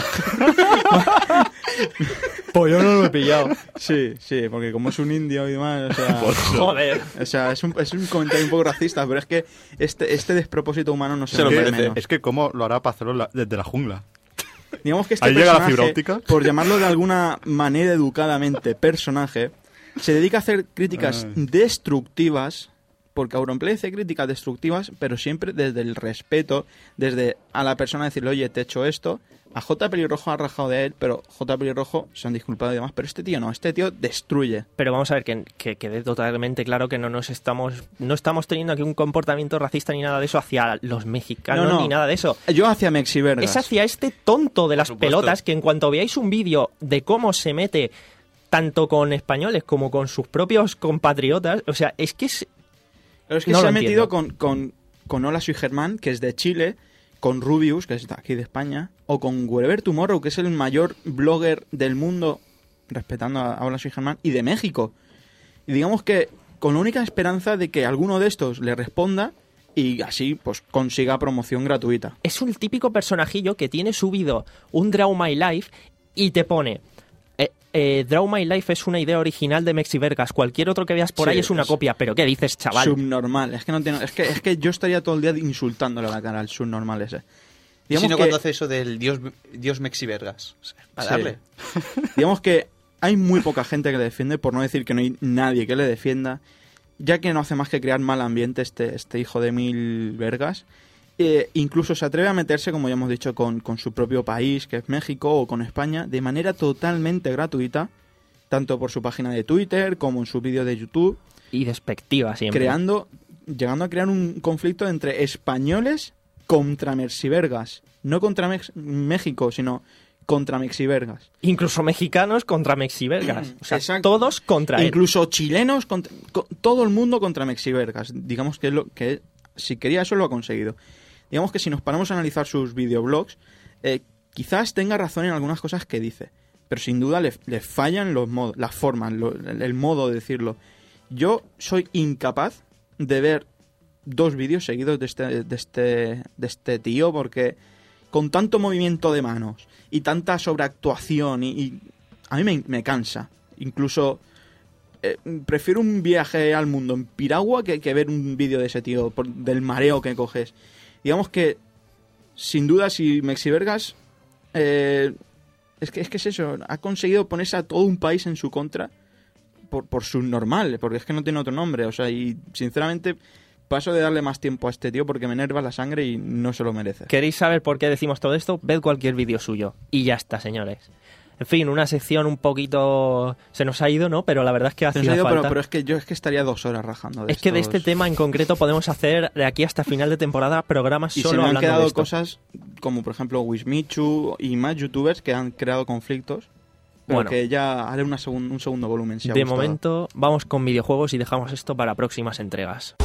Pues yo no lo he pillado. sí, sí, porque como es un indio y demás, o sea, Joder. o sea, es un, es un comentario un poco racista, pero es que este, este despropósito humano no se, Se lo lo merece. menos. Es que cómo lo hará para hacerlo la- desde la jungla. Digamos que este Ahí llega la personaje, fibra óptica. por llamarlo de alguna manera educadamente personaje, se dedica a hacer críticas Ay. destructivas, porque Auronplay hace críticas destructivas, pero siempre desde el respeto, desde a la persona decirle, oye, te he hecho esto. A J. Pelirrojo ha rajado de él, pero J. Pelirrojo se han disculpado y demás, pero este tío no, este tío destruye. Pero vamos a ver, que, que quede totalmente claro que no nos estamos no estamos teniendo aquí un comportamiento racista ni nada de eso hacia los mexicanos No, no. ni nada de eso. Yo hacia Mexi Vergas. Es hacia este tonto de las supuesto. pelotas que en cuanto veáis un vídeo de cómo se mete tanto con españoles como con sus propios compatriotas, o sea, es que es... Pero es que No se lo ha metido entiendo. con, con, con Hola Soy Germán, que es de Chile, con Rubius, que es de aquí de España, o con Wherever Tomorrow, que es el mayor blogger del mundo, respetando a, a Hola Soy Germán, y de México. Y digamos que con la única esperanza de que alguno de estos le responda y así pues consiga promoción gratuita. Es un típico personajillo que tiene subido un Draw My Life y te pone... Eh, eh, Draw My Life es una idea original de Mexivergas. Cualquier otro que veas por Sí, ahí es una es- copia. ¿Pero qué dices, chaval? Subnormal. Es que, no tiene, es, que, es que yo estaría todo el día insultándole a la cara al subnormal ese. Y si Digamos no que- cuando hace eso del dios, dios Mexivergas. O sea, para Sí. darle. Digamos que hay muy poca gente que le defiende, por no decir que no hay nadie que le defienda, ya que no hace más que crear mal ambiente este, este hijo de mil vergas. Eh, incluso se atreve a meterse, como ya hemos dicho, con, con su propio país, que es México, o con España, de manera totalmente gratuita, tanto por su página de Twitter como en su vídeo de YouTube, Y despectiva siempre. creando, llegando a crear un conflicto entre españoles contra Mexivergas. No contra Mex- México, sino contra Mexivergas. Incluso mexicanos contra Mexivergas. O sea, Exacto. todos contra él. Incluso chilenos, contra- co- todo el mundo contra Mexivergas. Digamos que, es lo, que si quería eso lo ha conseguido. Digamos que si nos paramos a analizar sus videoblogs, eh, quizás tenga razón en algunas cosas que dice, pero sin duda le, le fallan los modos, las formas, lo- el, el modo de decirlo. Yo soy incapaz de ver dos vídeos seguidos de este, de este, de este tío, porque con tanto movimiento de manos y tanta sobreactuación y, y a mí me, me cansa. Incluso eh, prefiero un viaje al mundo en piragua que, que ver un vídeo de ese tío, por- del mareo que coges. Digamos que, sin duda, si Mexivergas... Eh, es, que, es que es eso, ha conseguido ponerse a todo un país en su contra por, por su normal, porque es que no tiene otro nombre. O sea, y sinceramente paso de darle más tiempo a este tío porque me enerva la sangre y no se lo merece. ¿Queréis saber por qué decimos todo esto? Ved cualquier vídeo suyo. Y ya está, señores. En fin, una sección un poquito... Se nos ha ido, ¿no? Pero la verdad es que Se hacía nos ha ido, falta. pero, pero es que yo es que estaría dos horas rajando de Es que de estos- este tema en concreto podemos hacer de aquí hasta final de temporada programas Y se solo me han hablando de quedado esto. cosas como por ejemplo Wismichu y más youtubers que han creado conflictos pero Bueno. que ya haré una segun- un segundo volumen. Si ha De gustado. momento vamos con videojuegos y dejamos esto para próximas entregas.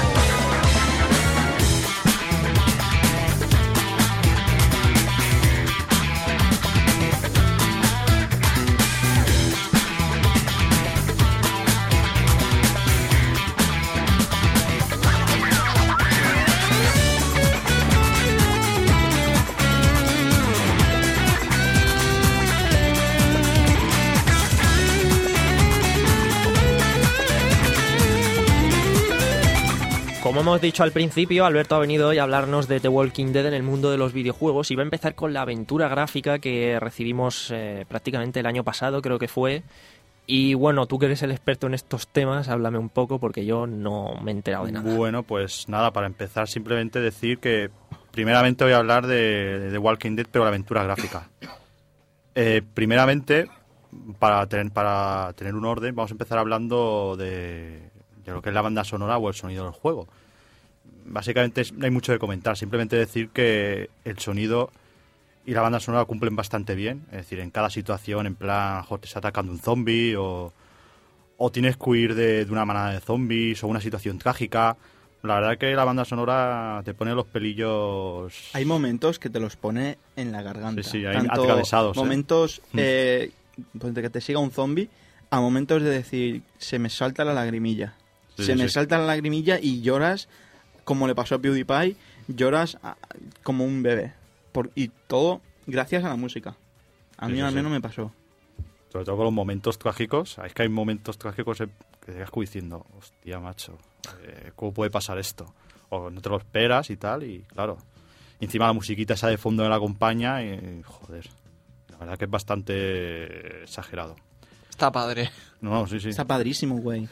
Como hemos dicho al principio, Alberto ha venido hoy a hablarnos de The Walking Dead en el mundo de los videojuegos y va a empezar con la aventura gráfica que recibimos eh, prácticamente el año pasado, creo que fue. Y bueno, tú que eres el experto en estos temas, háblame un poco porque yo no me he enterado de nada. Bueno, pues nada, para empezar simplemente decir que primeramente voy a hablar de, de The Walking Dead, pero la aventura gráfica. Eh, primeramente, para tener, para tener un orden, vamos a empezar hablando de, de lo que es la banda sonora o el sonido del juego. Básicamente es- no hay mucho que comentar, simplemente decir que el sonido y la banda sonora cumplen bastante bien, es decir, en cada situación, en plan, jo, te está atacando un zombie o, o tienes que huir de, de una manada de zombies o una situación trágica. La verdad que la banda sonora te pone los pelillos... Hay momentos que te los pone en la garganta. Sí, sí, hay Tanto atravesados, ¿eh? momentos Mm. eh, pues de que te siga un zombie, a momentos de decir, se me salta la lagrimilla. Sí, se sí, me sí. salta la lagrimilla y lloras, como le pasó a PewDiePie, lloras ah, como un bebé. Por, y todo gracias a la música. A Sí, mí sí, al sí. menos me pasó. Sobre todo con los momentos trágicos. Es que hay momentos trágicos que te quedas como diciendo, hostia, macho, eh, ¿cómo puede pasar esto? O no te lo esperas y tal, y claro. Y encima la musiquita esa de fondo me la acompaña y, joder, la verdad que es bastante exagerado. Está padre. No, no, sí, sí. Está padrísimo, güey.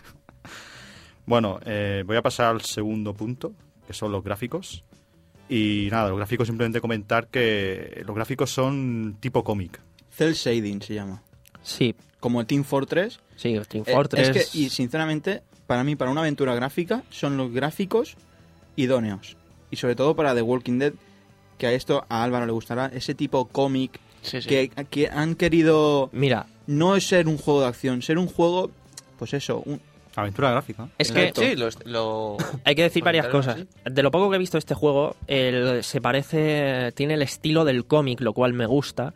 Bueno, eh, voy a pasar al segundo punto, que son los gráficos. Y nada, los gráficos simplemente comentar que los gráficos son tipo cómic. Cell shading se llama. Sí, Como el Team Fortress. sí, Team Eh, Fortress. Es que, y sinceramente, para mí, para una aventura gráfica, son los gráficos idóneos. Y sobre todo para The Walking Dead, que a esto a Álvaro le gustará, ese tipo cómic Sí, sí. que, que han querido Mira, no ser un juego de acción, ser un juego, pues eso, un, Aventura gráfica. es que Exacto. Sí, lo, lo- hay que decir varias comentaron cosas. De lo poco que he visto de este juego, el- se parece, tiene el estilo del cómic, lo cual me gusta.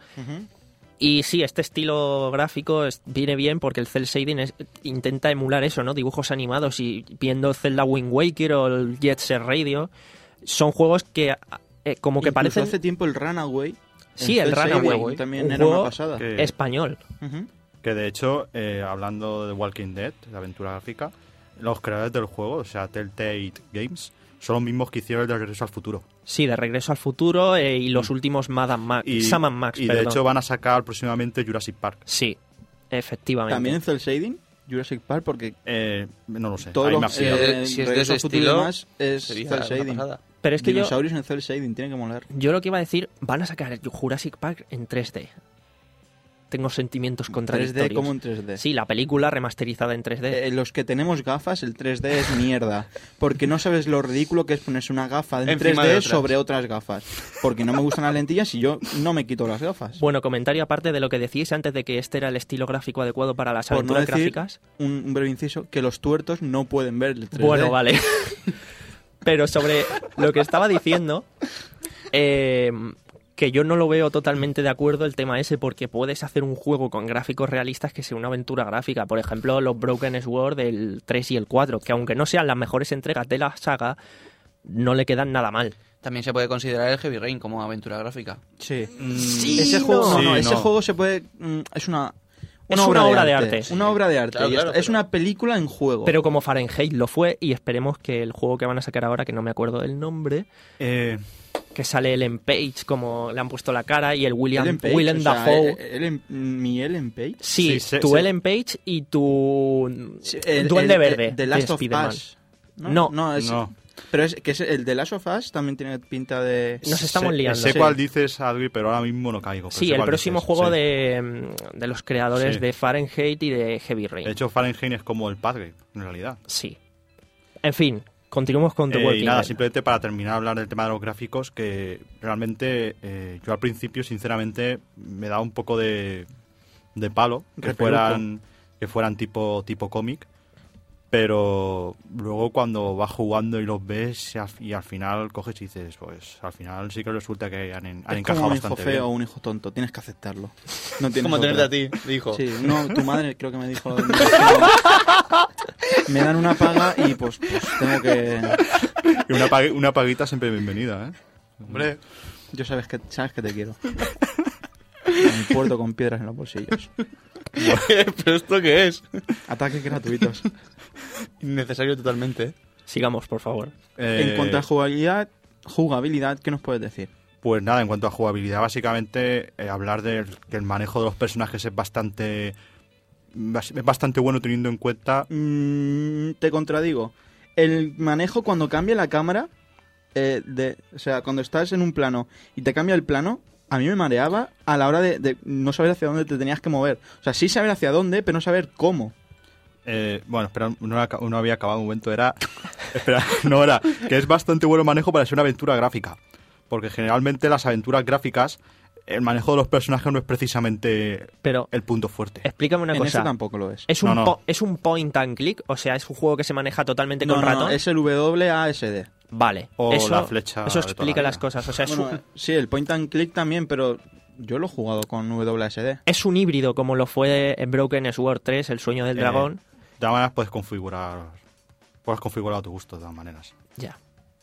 Y sí, este estilo gráfico es- viene bien porque el cel shading es- intenta emular eso, ¿no? Dibujos animados y viendo Zelda Wind Waker o el Jet Set Radio, son juegos que eh, como que Incluso parecen hace tiempo el Runaway. Sí, en el Cell Shading Runaway, también un era juego una pasada. que- español. Ujú. Que de hecho, eh, hablando de Walking Dead, de aventura gráfica, los creadores del juego, o sea, Telltale Games, son los mismos que hicieron el de Regreso al Futuro. Sí, de Regreso al Futuro eh, y los últimos Mad Max, Y, Sam and Max, y de perdón. hecho van a sacar próximamente Jurassic Park. Sí, efectivamente. También en Cell Shading, Jurassic Park, porque Eh, no lo sé. todo ahí lo me ha que pillado. Eh, si es de Regreso ese al Futuro y estilo, demás es sería Cell una Shading. pasada. Pero es que yo, Dinosaurios en Cell Shading, tiene que molar. yo lo que iba a decir, van a sacar Jurassic Park en tres D. Tengo sentimientos tres contradictorios. D como en tres D. Sí, la película remasterizada en tres D. Eh, los que tenemos gafas, el tres D es mierda. Porque no sabes lo ridículo que es ponerse una gafa en Encima tres D de otras. sobre otras gafas. Porque no me gustan las lentillas y yo no me quito las gafas. Bueno, comentario aparte de lo que decís antes de que este era el estilo gráfico adecuado para las Por no aventuras decir, gráficas. un, un breve inciso, que los tuertos no pueden ver el tres D. Bueno, vale. Pero sobre lo que estaba diciendo, eh, que yo no lo veo totalmente de acuerdo el tema ese, porque puedes hacer un juego con gráficos realistas que sea una aventura gráfica. Por ejemplo, los Broken Sword del tres y el cuatro, que aunque no sean las mejores entregas de la saga, no le quedan nada mal. También se puede considerar el Heavy Rain como aventura gráfica. Sí. Sí, ese juego, no, Sí, no, ese no. juego se puede... mm, es una... Es una obra de arte. Una obra de arte. Claro, y ya claro, está. Es pero- una película en juego. Pero como Fahrenheit lo fue, y esperemos que el juego que van a sacar ahora, que no me acuerdo del nombre, Eh, que sale Ellen Page, como le han puesto la cara, y el William, Ellen Page, Willem o sea, Dafoe. eh, Ellen- mi Ellen Page. Sí, Sí, se- tu se- Ellen Page y tu Sí, el- Duende el- Verde el- The de Last of Spider-Man. Us. No. no, es, no. Pero es que es el de Last of Us también tiene pinta de... Nos estamos sé, liando. Sé Sí. cuál dices, Adri, pero ahora mismo no caigo. pero Sí, sé el cuál próximo dices, juego sí. de, de los creadores Sí. de Fahrenheit y de Heavy Rain. De hecho, Fahrenheit es como el padre, en realidad. Sí. En fin, continuemos con The Eh, Walking y nada, Dead. simplemente para terminar de hablar del tema de los gráficos, que realmente eh, yo al principio, sinceramente, me da un poco de, de palo, que Repeluco. fueran que fueran tipo tipo cómic, pero luego cuando vas jugando y los ves y al, y al final coges y dices, pues al final sí que resulta que han, han Es encajado como un hijo bastante feo bien. o un hijo tonto, tienes que aceptarlo. No tienes Como otra. tenerte a ti, dijo. Sí, no, tu madre creo que me dijo. Me dan una paga y pues, pues tengo que. Y una, pagui- una paguita siempre bienvenida, ¿eh? Hombre, Yo sabes que sabes que te quiero. Me puerto con piedras en los bolsillos. ¿pero esto qué es? Ataques gratuitos. Innecesario totalmente, ¿eh? Sigamos, por favor. Eh, En cuanto a jugabilidad, jugabilidad, ¿qué nos puedes decir? Pues nada, en cuanto a jugabilidad, básicamente eh, hablar de que el manejo de los personajes es bastante es bastante bueno teniendo en cuenta. Mm, te contradigo. El manejo cuando cambia la cámara, eh, de, o sea, cuando estás en un plano y te cambia el plano, a mí me mareaba a la hora de, de no saber hacia dónde te tenías que mover. O sea, sí saber hacia dónde, pero no saber cómo. Eh, bueno, espera, no, aca- no había acabado un momento, era... espera, no era... Que es bastante bueno manejo para ser una aventura gráfica. Porque generalmente las aventuras gráficas, el manejo de los personajes no es precisamente Pero el punto fuerte. explícame una en cosa. ese tampoco lo es. ¿Es un, No, no. po- ¿Es un point and click? O sea, ¿es un juego que se maneja totalmente No, con no, no, ratón? es el W A S D. Vale. O eso, la flecha Eso de toda la explica vida. las cosas. O sea, es, Bueno, un, sí, el point and click también, pero yo lo he jugado con W A S D. es un híbrido como lo fue en Broken Sword tres, El sueño del Eh, dragón. De todas maneras puedes configurar... Puedes configurar a tu gusto, de todas maneras. Ya.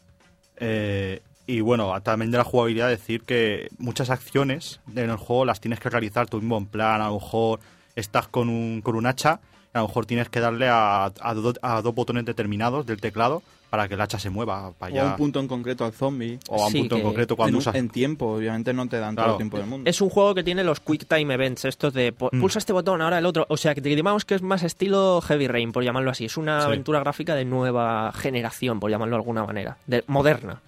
Eh, y bueno, también de la jugabilidad decir que muchas acciones en el juego las tienes que realizar tú mismo en plan, a lo mejor estás con un, con un hacha, a lo mejor tienes que darle a, a, do- a dos botones determinados del teclado para que el hacha se mueva para O a allá. un punto en concreto al zombie. O a un Sí, punto en que concreto En, cuando un- usas... en tiempo, obviamente no te dan todo Claro. el tiempo del mundo. Es un juego que tiene los Quick Time Events, estos de po- Mm. pulsa este botón, ahora el otro. O sea, que digamos que es más estilo Heavy Rain, por llamarlo así. Es una Sí. aventura gráfica de nueva generación, por llamarlo de alguna manera. De, moderna.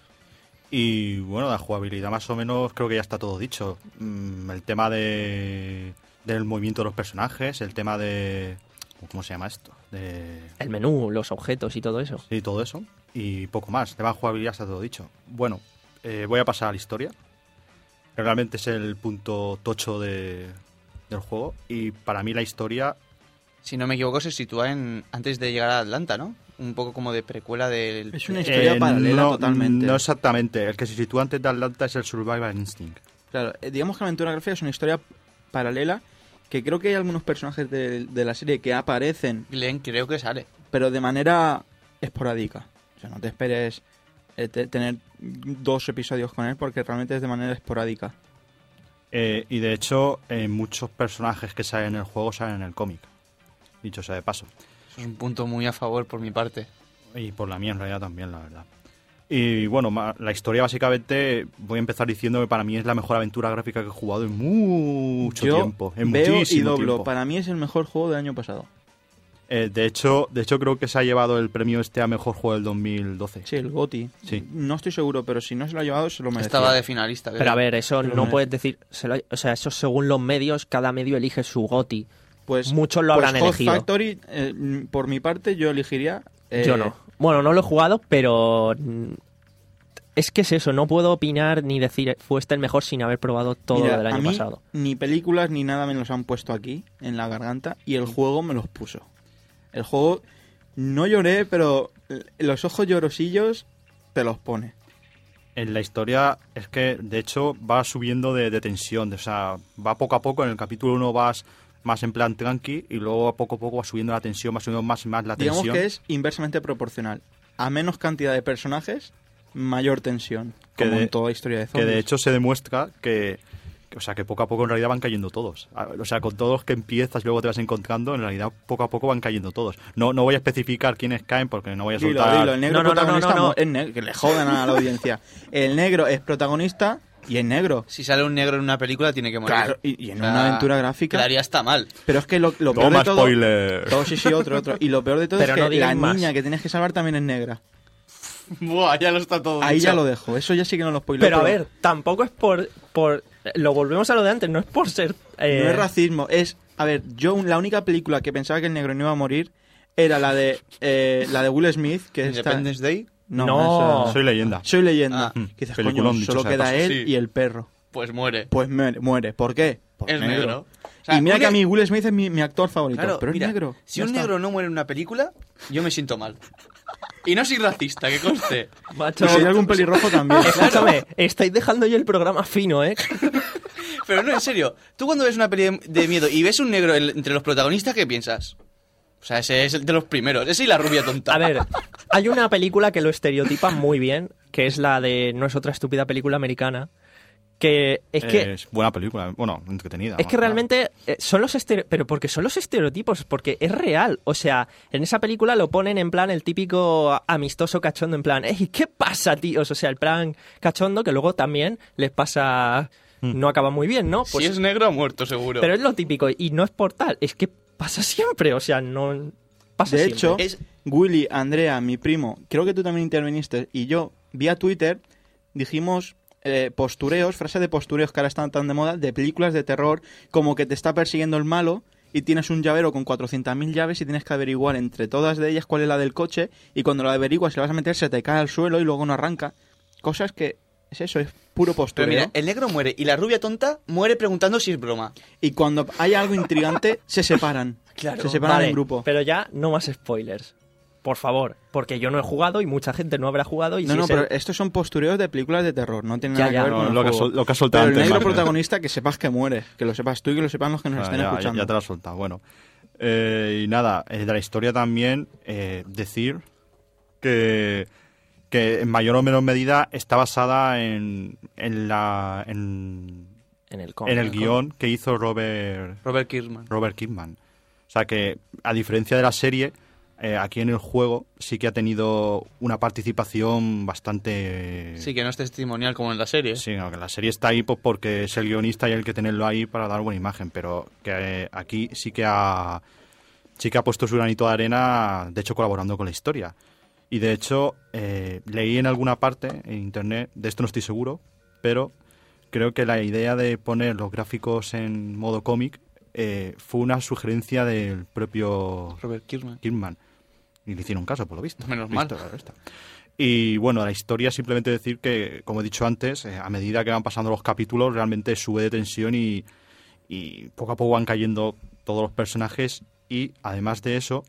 Y bueno, la jugabilidad más o menos creo que ya está todo dicho. Mm, el tema de del movimiento de los personajes, el tema de... ¿Cómo se llama esto? De... El menú, los objetos y todo eso. Sí, todo eso. Y poco más. El tema de jugabilidad está todo dicho. Bueno, eh, voy a pasar a la historia. Que realmente es el punto tocho de, del juego. Y para mí la historia... Si no me equivoco, se sitúa en antes de llegar a Atlanta, ¿no? Un poco como de precuela del... Es una historia eh, paralela no, totalmente. No exactamente. El que se sitúa antes de Atlanta es el Survival Instinct. Claro, eh, digamos que la aventura gráfica es una historia paralela que creo que hay algunos personajes de, de la serie que aparecen, Glenn creo que sale. pero de manera esporádica. O sea, no te esperes eh, te- tener dos episodios con él porque realmente es de manera esporádica. Eh, y de hecho, eh, muchos personajes que salen en el juego salen en el cómic. Dicho sea de paso. Eso es un punto muy a favor por mi parte. Y por la mía en realidad también, la verdad. Y bueno, ma- la historia básicamente, voy a empezar diciendo que para mí es la mejor aventura gráfica que he jugado en mucho Yo tiempo. En veo y muchísimo doblo. tiempo. Para mí es el mejor juego del año pasado. Eh, de hecho, de hecho creo que se ha llevado el premio este a mejor juego del dos mil doce. Sí, el GOTY. Sí. No estoy seguro, pero si no se lo ha llevado, se lo merecía. Estaba de finalista. Pero creo. a ver, eso Pero no me- puedes decir... se lo- o sea, eso según los medios, cada medio elige su GOTY. Pues, Muchos lo pues habrán Hot elegido. Factory, eh, mm, por mi parte, yo elegiría... eh, Yo no. Bueno, no lo he jugado, pero... mm, es que es eso, no puedo opinar ni decir fue este el mejor sin haber probado todo Mira, lo del a año mí pasado. ni películas ni nada me los han puesto aquí, en la garganta, y el juego me los puso. El juego, no lloré, pero los ojos llorosillos te los pone. En la historia es que, de hecho, va subiendo de, de tensión. O sea, va poco a poco. En el capítulo uno vas más en plan tranqui y luego a poco a poco va subiendo la tensión, va subiendo más y más la Digamos tensión. que es inversamente proporcional. A menos cantidad de personajes, mayor tensión. Que Como de- en toda historia de Que zombies. de hecho se demuestra que, que, o sea, que poco a poco en realidad van cayendo todos. A- O sea, con todos los que empiezas y luego te vas encontrando, en realidad poco a poco van cayendo todos. No, no voy a especificar quiénes caen porque no voy a Dilo, soltar... dilo, el negro No, no, no, protagonista no, no, no. es negro, que le jodan a la audiencia. El negro es protagonista y es negro. Si sale un negro en una película, tiene que morir. Claro, y, y en O sea, una aventura gráfica. Quedaría hasta mal. Pero es que lo, lo peor Toma de todo... spoiler. Todo, sí, sí, otro, otro. Y lo peor de todo Pero es no que digan la más. niña que tienes que salvar también es negra. Buah, ya lo está todo Ahí dicho. ya lo dejo. Eso ya sí que no lo spoileo. Pero a ver, tampoco es por... por lo volvemos a lo de antes, no es por ser... eh, No es racismo, es... A ver, yo la única película que pensaba que el negro no iba a morir era la de eh, la de Will Smith, que es Independence Day, No, No. esa- Soy leyenda. Soy leyenda. Ah. Que dices, Peliculón, coño, dicho solo sea de queda paso. él Sí. y el perro. pues muere. Pues muere. muere. ¿Por qué? Por Es negro. O sea, y mira un que a ne- mí Will Smith es mi, mi actor favorito, Claro, pero mira, es negro. Si ya un está. negro no muere en una película, yo me siento mal. Y no soy racista, que conste. Macho, Y si hay algún pelirrojo también. escúchame, estáis dejando yo el programa fino, ¿eh? Pero no, en serio. Tú cuando ves una peli de, de miedo y ves un negro en- entre los protagonistas, ¿qué piensas? O sea, ese es el de los primeros. Ese y la rubia tonta. A ver, hay una película que lo estereotipa muy bien, que es la de No es otra estúpida película americana, que es que... Es buena película, bueno, entretenida. Es que más realmente eh, son los estere- pero porque son los estereotipos, porque es real. O sea, en esa película lo ponen en plan el típico amistoso cachondo, en plan, ¡ey, qué pasa, tíos! O sea, el plan cachondo que luego también les pasa... No acaba muy bien, ¿no? Pues, si es negro, ha muerto, seguro. pero es lo típico, y no es por tal, es que pasa siempre, o sea, no... Pasa De siempre. hecho, Es- Willy, Andrea, mi primo, creo que tú también interviniste, y yo, vía Twitter, dijimos eh, postureos, frases de postureos que ahora están tan de moda, de películas de terror, como que te está persiguiendo el malo y tienes un llavero con cuatrocientas mil llaves y tienes que averiguar entre todas de ellas cuál es la del coche, y cuando la averiguas y la vas a meter se te cae al suelo y luego no arranca. Cosas que... Es eso, es puro Pero postureo. mira, el negro muere y la rubia tonta muere preguntando si es broma. Y cuando hay algo intrigante, se separan. Claro. Se separan Vale, en grupo. pero ya no más spoilers. Por favor, porque yo no he jugado y mucha gente no habrá jugado. Y No, si no, es el- pero estos son postureos de películas de terror, no tienen Ya, nada ya. que ver No, con el lo, que has, juego. sol- lo que has soltado Pero el antes. negro Martín. protagonista, que sepas que muere, que lo sepas tú y que lo sepan los que nos Ah, estén ya, ya- escuchando. ya te lo has soltado. Bueno, Eh, y nada, eh, de la historia también eh, decir que, que en mayor o menor medida está basada en, en, la, en, en el cómic. en el guión que hizo Robert, Robert Kirkman. Robert Kirkman. O sea que, a diferencia de la serie, eh, aquí en el juego sí que ha tenido una participación bastante... Sí, que no es testimonial como en la serie. Sí, no, que la serie está ahí pues, porque es el guionista y hay que tenerlo ahí para dar buena imagen, pero que eh, aquí sí que ha sí que ha puesto su granito de arena, de hecho colaborando con la historia. Y de hecho, eh, leí en alguna parte en internet, de esto no estoy seguro, pero creo que la idea de poner los gráficos en modo cómic eh, fue una sugerencia del propio Robert Kirkman. Kirkman. Y le hicieron caso, por lo visto. Menos Visto, mal. claro está. Y bueno, la historia simplemente decir que, como he dicho antes, eh, a medida que van pasando los capítulos, realmente sube de tensión y, y poco a poco van cayendo todos los personajes. Y además de eso,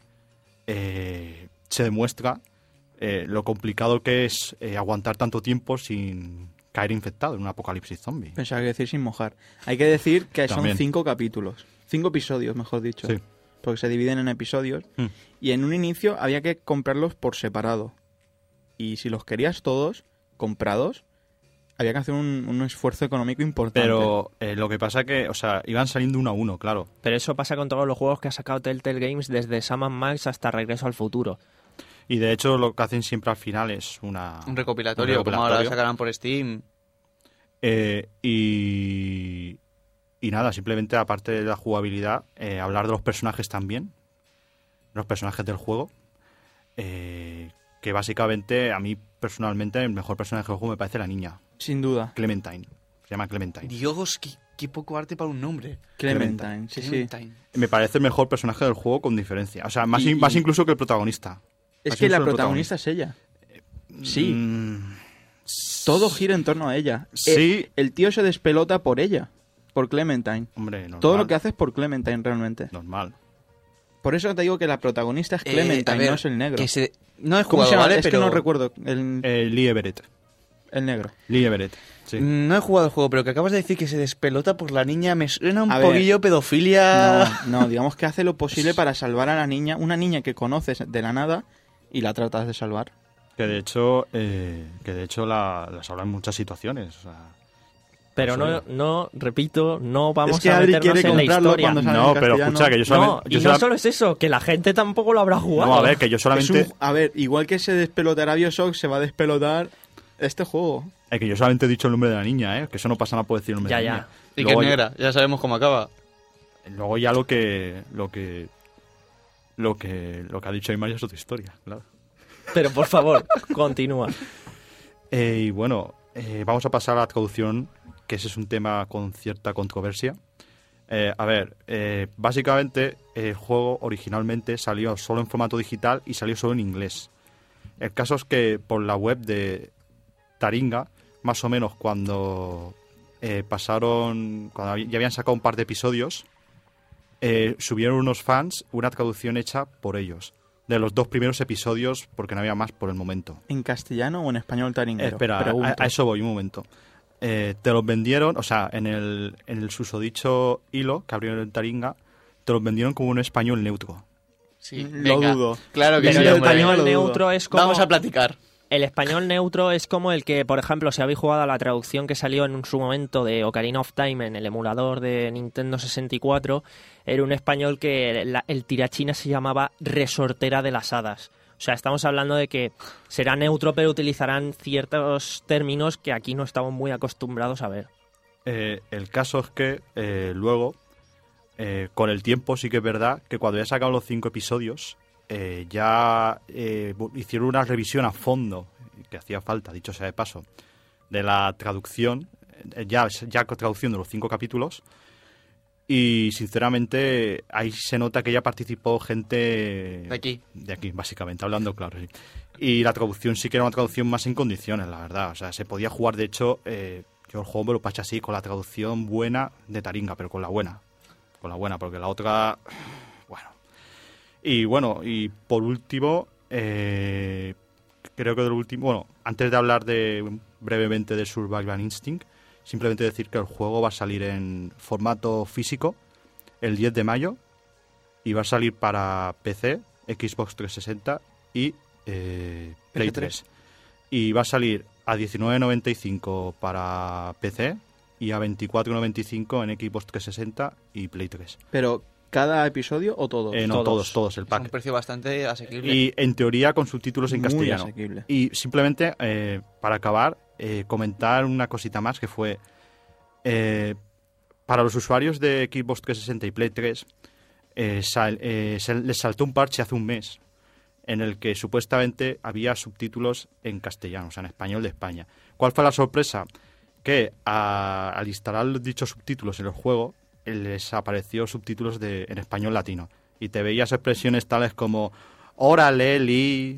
eh, se demuestra eh, lo complicado que es eh, aguantar tanto tiempo sin caer infectado en un apocalipsis zombie. Pensaba que decir sin mojar. Hay que decir que También. son cinco capítulos. Cinco episodios, mejor dicho. Sí. Porque se dividen en episodios. Mm. Y en un inicio había que comprarlos por separado. Y si los querías todos comprados, había que hacer un, un esfuerzo económico importante. Pero eh, lo que pasa que, o sea, iban saliendo uno a uno, claro. Pero eso pasa con todos los juegos que ha sacado Telltale Games desde Sam and Max hasta Regreso al Futuro. Y de hecho lo que hacen siempre al final es una... Un recopilatorio, un como ahora recopilatorio. sacarán por Steam. Eh, y, y nada, simplemente aparte de la jugabilidad, eh, hablar de los personajes también, los personajes del juego, eh, que básicamente a mí personalmente el mejor personaje del juego me parece la niña, Sin duda. Clementine, se llama Clementine. Dios, qué, qué poco arte para un nombre. Clementine, sí, sí. Clementine. Me parece el mejor personaje del juego con diferencia, o sea, más, Y- in- más incluso que el protagonista. Es Más que la incluso el protagonista es ella. Sí. Mm, Todo gira en torno a ella. Sí. El, el tío se despelota por ella. Por Clementine. hombre, normal, Todo lo que hace es por Clementine realmente. normal. Por eso te digo que la protagonista es Eh, Clementine, a ver, no es el negro. que se- No he ¿Cómo jugado, se llama? ¿vale? Es Pero... que no recuerdo el, Eh, Lee Everett, el negro. Lee Everett, sí. No he jugado el juego, pero que acabas de decir que se despelota por la niña me suena un A ver, poquillo pedofilia. No, no, digamos que hace lo posible para salvar a la niña, una niña que conoces de la nada y la tratas de salvar. Que de hecho, eh, que de hecho la, las habla en muchas situaciones. O sea, Pero no, Eso no, repito, no vamos Es que a Adri meternos quiere en la comprarlo historia. cuando sale no, en pero castellano. escucha, que yo No, solamente... y yo no sola- solo es eso, que la gente tampoco lo habrá jugado. No, a ver, que yo Es solamente... un- a ver, igual que se despelotará Bioshock, se va a despelotar este juego. eh, que yo solamente he dicho el nombre de la niña, ¿eh? Que eso no pasa nada por decir el nombre Ya, de la ya. niña. Y que es Luego, negra, ya sabemos cómo acaba. luego ya lo que... Lo que... Lo que, lo que ha dicho Aymar ya es otra historia, claro. Pero por favor, continúa. Eh, y bueno, eh, vamos a pasar a la traducción, que ese es un tema con cierta controversia. Eh, a ver, eh, básicamente el juego originalmente salió solo en formato digital y salió solo en inglés. El caso es que por la web de Taringa, más o menos cuando eh, pasaron, cuando ya habían sacado un par de episodios, eh, subieron unos fans una traducción hecha por ellos. De los dos primeros episodios, porque no había más por el momento. ¿En castellano o en español taringuero? Eh, espera, a, a eso voy, un momento. Eh, te los vendieron, o sea, en el, en el susodicho hilo que abrieron en Taringa, te los vendieron como un español neutro. Sí, Lo venga. dudo. Claro que Pero sí, el hombre. español lo dudo. neutro es como... Vamos a platicar. El español neutro es como el que, por ejemplo, si habéis jugado a la traducción que salió en su momento de Ocarina of Time en el emulador de Nintendo sesenta y cuatro, era un español que la- el tirachina se llamaba Resortera de las Hadas. O sea, estamos hablando de que será neutro, pero utilizarán ciertos términos que aquí no estamos muy acostumbrados a ver. Eh, el caso es que eh, luego, eh, con el tiempo, sí que es verdad que cuando ya sacaron los cinco episodios, eh, ya eh, bu- hicieron una revisión a fondo, que hacía falta, dicho sea de paso, de la traducción, eh, ya, ya con traducción de los cinco capítulos, y sinceramente ahí se nota que ya participó gente De aquí. de aquí, básicamente, hablando claro, sí. Y la traducción sí que era una traducción más en condiciones, la verdad. O sea, se podía jugar, de hecho, eh, yo el juego me lo pasé así, con la traducción buena de Taringa, pero con la buena. Con la buena, porque la otra... Bueno. Y bueno, y por último, eh, creo que del último... Bueno, antes de hablar de brevemente de Survival Instinct, simplemente decir que el juego va a salir en formato físico el diez de mayo y va a salir para P C, Xbox trescientos sesenta y eh, Play tres. Y va a salir a diecinueve noventa y cinco para P C y a veinticuatro noventa y cinco en Xbox trescientos sesenta y Play tres. ¿Pero cada episodio o todos? Eh, no, Todos. todos, todos, el Es un pack. precio bastante asequible. Y en teoría con subtítulos en Muy castellano. asequible. Y simplemente, eh, para acabar, eh, comentar una cosita más que fue... eh, para los usuarios de Xbox trescientos sesenta y Play tres, eh, sal- eh, se les saltó un parche hace un mes en el que supuestamente había subtítulos en castellano, o sea, en español de España. ¿Cuál fue la sorpresa? Que a- al instalar los dichos subtítulos en el juego, eh, les apareció subtítulos de, en español latino. Y te veías expresiones tales como órale, li...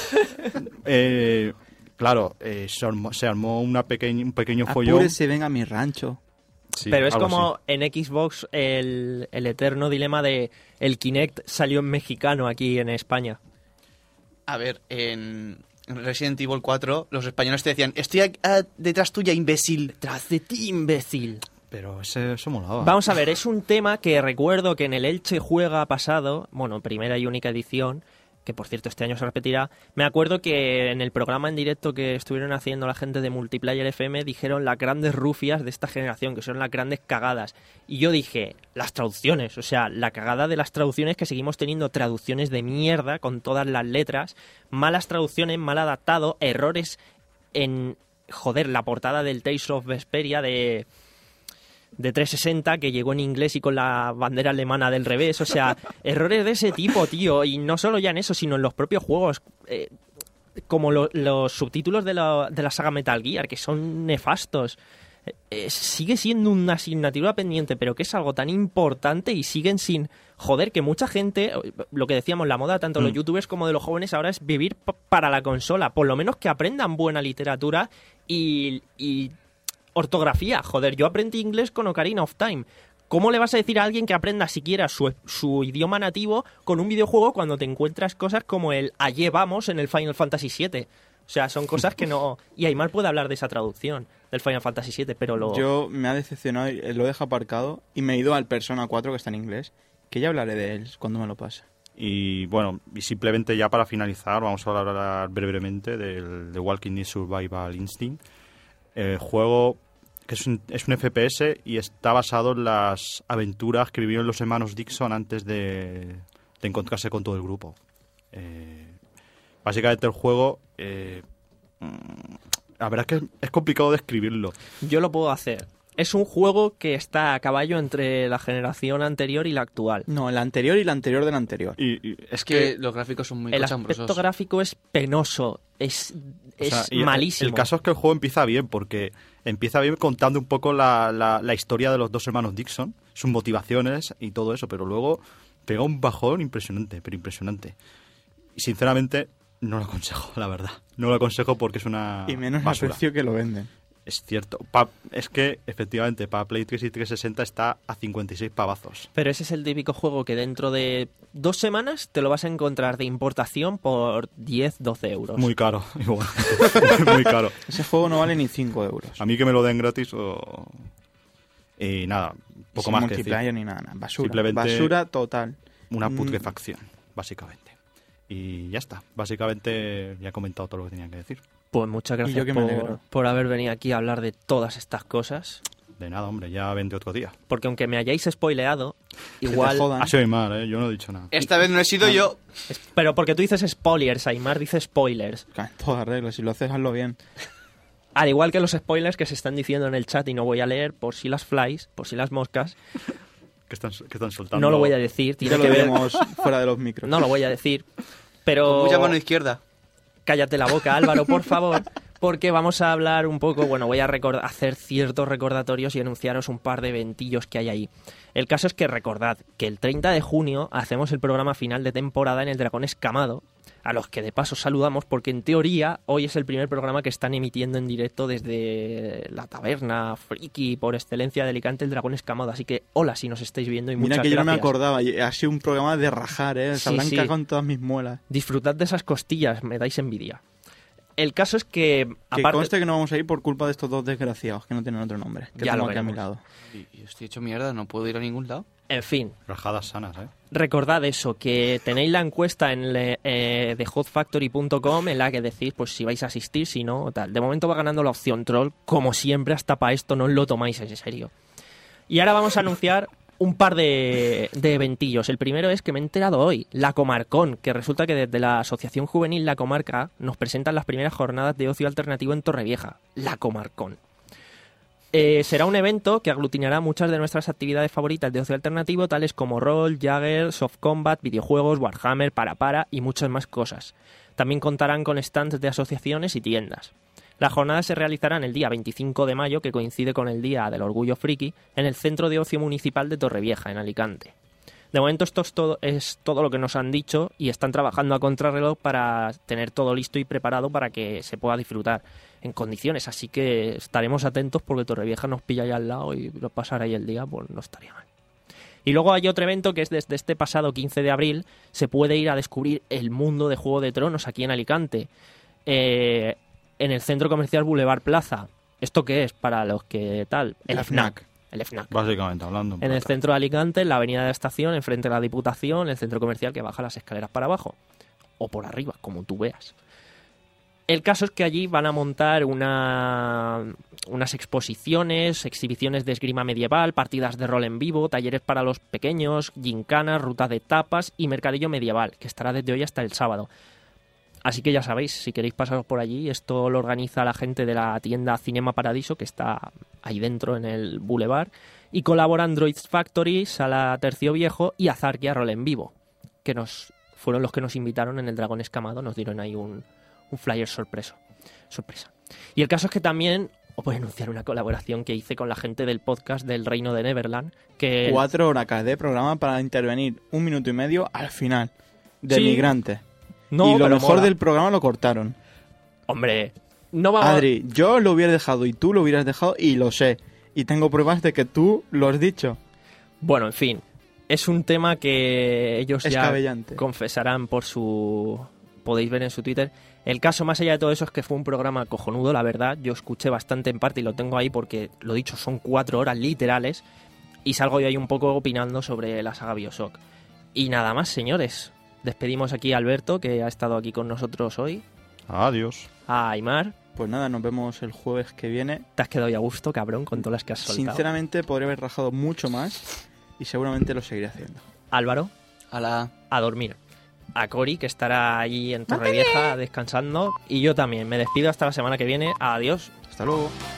eh, claro, eh, se armó, se armó una pequeña, un pequeño follón. Apúrese, venga a mi rancho. Sí, Pero es algo como así. en Xbox el, el eterno dilema de el Kinect salió en mexicano aquí en España. A ver, en Resident Evil cuatro los españoles te decían estoy a- a- detrás tuya, imbécil. Tras de ti, imbécil. Pero ese, eso molaba. Vamos a ver, es un tema que recuerdo que en el Elche Juega pasado, bueno, primera y única edición, que por cierto este año se repetirá, me acuerdo que en el programa en directo que estuvieron haciendo la gente de Multiplayer F M dijeron las grandes rufias de esta generación, que son las grandes cagadas. Y yo dije, las traducciones, o sea, la cagada de las traducciones, que seguimos teniendo traducciones de mierda con todas las letras, malas traducciones, mal adaptado, errores en, joder, la portada del Tales of Vesperia de... de trescientos sesenta que llegó en inglés y con la bandera alemana del revés, o sea, errores de ese tipo, tío, y no solo ya en eso, sino en los propios juegos, eh, como lo- los subtítulos de la, de la saga Metal Gear, que son nefastos. Eh, eh, sigue siendo una asignatura pendiente, pero que es algo tan importante y siguen sin... Joder, que mucha gente, lo que decíamos, la moda tanto de los Mm. youtubers como de los jóvenes ahora es vivir p- para la consola, por lo menos que aprendan buena literatura y... y ortografía, joder, yo aprendí inglés con Ocarina of Time. ¿Cómo le vas a decir a alguien que aprenda siquiera su, su idioma nativo con un videojuego cuando te encuentras cosas como el allí vamos en el Final Fantasy siete? O sea, son cosas que no... Y Aymar puede hablar de esa traducción del Final Fantasy siete, pero lo... Yo me ha decepcionado y lo dejo aparcado y me he ido al Persona cuatro que está en inglés, que ya hablaré de él cuando me lo pase. Y bueno, y simplemente ya para finalizar, vamos a hablar brevemente del de Walking Dead Survival Instinct. El juego que es un, es un F P S y está basado en las aventuras que vivieron los hermanos Dixon antes de, de encontrarse con todo el grupo. Eh, básicamente el juego, eh, la verdad es que es complicado describirlo. Yo lo puedo hacer. Es un juego que está a caballo entre la generación anterior y la actual. No, el anterior y el anterior del anterior. Y, y Es que los gráficos son muy El cochambrosos. aspecto gráfico es penoso, es, O es sea, y el- malísimo. El, caso es que el juego empieza bien, porque empieza bien contando un poco la, la, la historia de los dos hermanos Dixon, sus motivaciones y todo eso, pero luego pega un bajón impresionante, pero impresionante. Y sinceramente no lo aconsejo, la verdad. No lo aconsejo porque es una Y menos al basura. precio que lo venden. Es cierto. Pa- es que, efectivamente, para Play tres y trescientos sesenta está a cincuenta y seis pavazos. Pero ese es el típico juego que dentro de dos semanas te lo vas a encontrar de importación por diez, doce euros. Muy caro, igual. Muy caro. Ese juego no vale ni cinco euros. A mí que me lo den gratis o... Y nada, poco Sin más que multiplayer decir. ni nada, nada. Basura. Simplemente Basura total. Una Mm. putrefacción, básicamente. Y ya está. Básicamente ya he comentado todo lo que tenía que decir. Pues muchas Y yo gracias que me por, alegro. por haber venido aquí a hablar de todas estas cosas. De nada, hombre, ya vendré otro día. Porque aunque me hayáis spoileado, Que te igual... jodan. Ha sido Aymar, ¿eh? Yo no he dicho nada. Esta vez no he sido yo. Es- Pero porque tú dices spoilers, Aymar dice spoilers. Caen todas reglas. Si lo haces, hazlo bien. Al igual que los spoilers que se están diciendo en el chat y no voy a leer por si las flies, por si las moscas, ¿Qué están, qué están soltando? no lo voy a decir, Ya tiene lo que ver... veremos fuera de los micros. No lo voy a decir, pero... Con mucha mano izquierda. Cállate la boca, Álvaro, por favor, porque vamos a hablar un poco, bueno, voy a record- hacer ciertos recordatorios y anunciaros un par de eventillos que hay ahí. El caso es que recordad que el treinta de junio hacemos el programa final de temporada en el Dragón Escamado, a los que de paso saludamos porque en teoría hoy es el primer programa que están emitiendo en directo desde la taberna friki por excelencia de Alicante, el Dragón Escamado. Así que hola si nos estáis viendo y Mira muchas que yo no me gracias. acordaba. y Ha sido un programa de rajar, ¿eh? Se Sí, habrán sí. cagado en todas mis muelas. Disfrutad de esas costillas, me dais envidia. El caso es que, Que aparte... conste que no vamos a ir por culpa de estos dos desgraciados que no tienen otro nombre. Que Ya tengo lo aquí a mi veremos. lado. Y yo estoy hecho mierda, no puedo ir a ningún lado. En fin, Rajadas sanas, ¿eh? recordad eso, que tenéis la encuesta en le- eh, de hot factory punto com en la que decís pues si vais a asistir, si no, tal. De momento va ganando la opción troll, como siempre, hasta para esto no os lo tomáis en serio. Y ahora vamos a anunciar un par de, de eventillos. El primero es que me he enterado hoy, la Comarcón, que resulta que desde la Asociación Juvenil La Comarca nos presentan las primeras jornadas de ocio alternativo en Torrevieja, la Comarcón. Eh, será un evento que aglutinará muchas de nuestras actividades favoritas de ocio alternativo, tales como rol, Jagger, soft combat, videojuegos, Warhammer, para para y muchas más cosas. También contarán con stands de asociaciones y tiendas. Las jornadas se realizarán el día veinticinco de mayo, que coincide con el Día del Orgullo Friki, en el Centro de Ocio Municipal de Torrevieja, en Alicante. De momento esto es todo, es todo lo que nos han dicho y están trabajando a contrarreloj para tener todo listo y preparado para que se pueda disfrutar en condiciones. Así que estaremos atentos porque Torrevieja nos pilla ya al lado y pasar ahí el día pues no estaría mal. Y luego hay otro evento que es desde este pasado quince de abril, se puede ir a descubrir el mundo de Juego de Tronos aquí en Alicante, eh, en el Centro Comercial Boulevard Plaza. ¿Esto qué es para los que tal? El La FNAC. FNAC. El FNAC. Básicamente hablando. En el centro de Alicante, en la avenida de la Estación, enfrente de la Diputación, el centro comercial que baja las escaleras para abajo. O por arriba, como tú veas. El caso es que allí van a montar una, unas exposiciones, exhibiciones de esgrima medieval, partidas de rol en vivo, talleres para los pequeños, gincanas, ruta de tapas y mercadillo medieval, que estará desde hoy hasta el sábado. Así que ya sabéis, si queréis pasaros por allí, esto lo organiza la gente de la tienda Cinema Paradiso, que está ahí dentro en el Boulevard, y colaboran Droids Factory, Sala Tercio Viejo y Azarquia Rol en Vivo, que nos fueron los que nos invitaron en el Dragón Escamado, nos dieron ahí un, un flyer sorpreso, sorpresa. Y el caso es que también os voy a anunciar una colaboración que hice con la gente del podcast del Reino de Neverland, que... Cuatro horas de programa para intervenir un minuto y medio al final. De Sí. migrante. No, y lo pero mejor mola. del programa lo cortaron. Hombre, no vamos... Adri, yo lo hubiera dejado y tú lo hubieras dejado y lo sé. Y tengo pruebas de que tú lo has dicho. Bueno, en fin, es un tema que ellos ya Escabellante. confesarán por su... podéis ver en su Twitter. El caso, más allá de todo eso, es que fue un programa cojonudo, la verdad. Yo escuché bastante en parte y lo tengo ahí porque, lo dicho, son cuatro horas literales y salgo yo ahí un poco opinando sobre la saga BioShock. Y nada más, señores. Despedimos aquí a Alberto, que ha estado aquí con nosotros hoy. Adiós. A Aymar. Pues nada, nos vemos el jueves que viene. Te has quedado ya a gusto, cabrón, con todas las que has soltado. Sinceramente, podría haber rajado mucho más y seguramente lo seguiré haciendo. Álvaro, A la... a dormir. A Cori, que estará allí en Torrevieja descansando. Y yo también. Me despido hasta la semana que viene. Adiós. Hasta luego.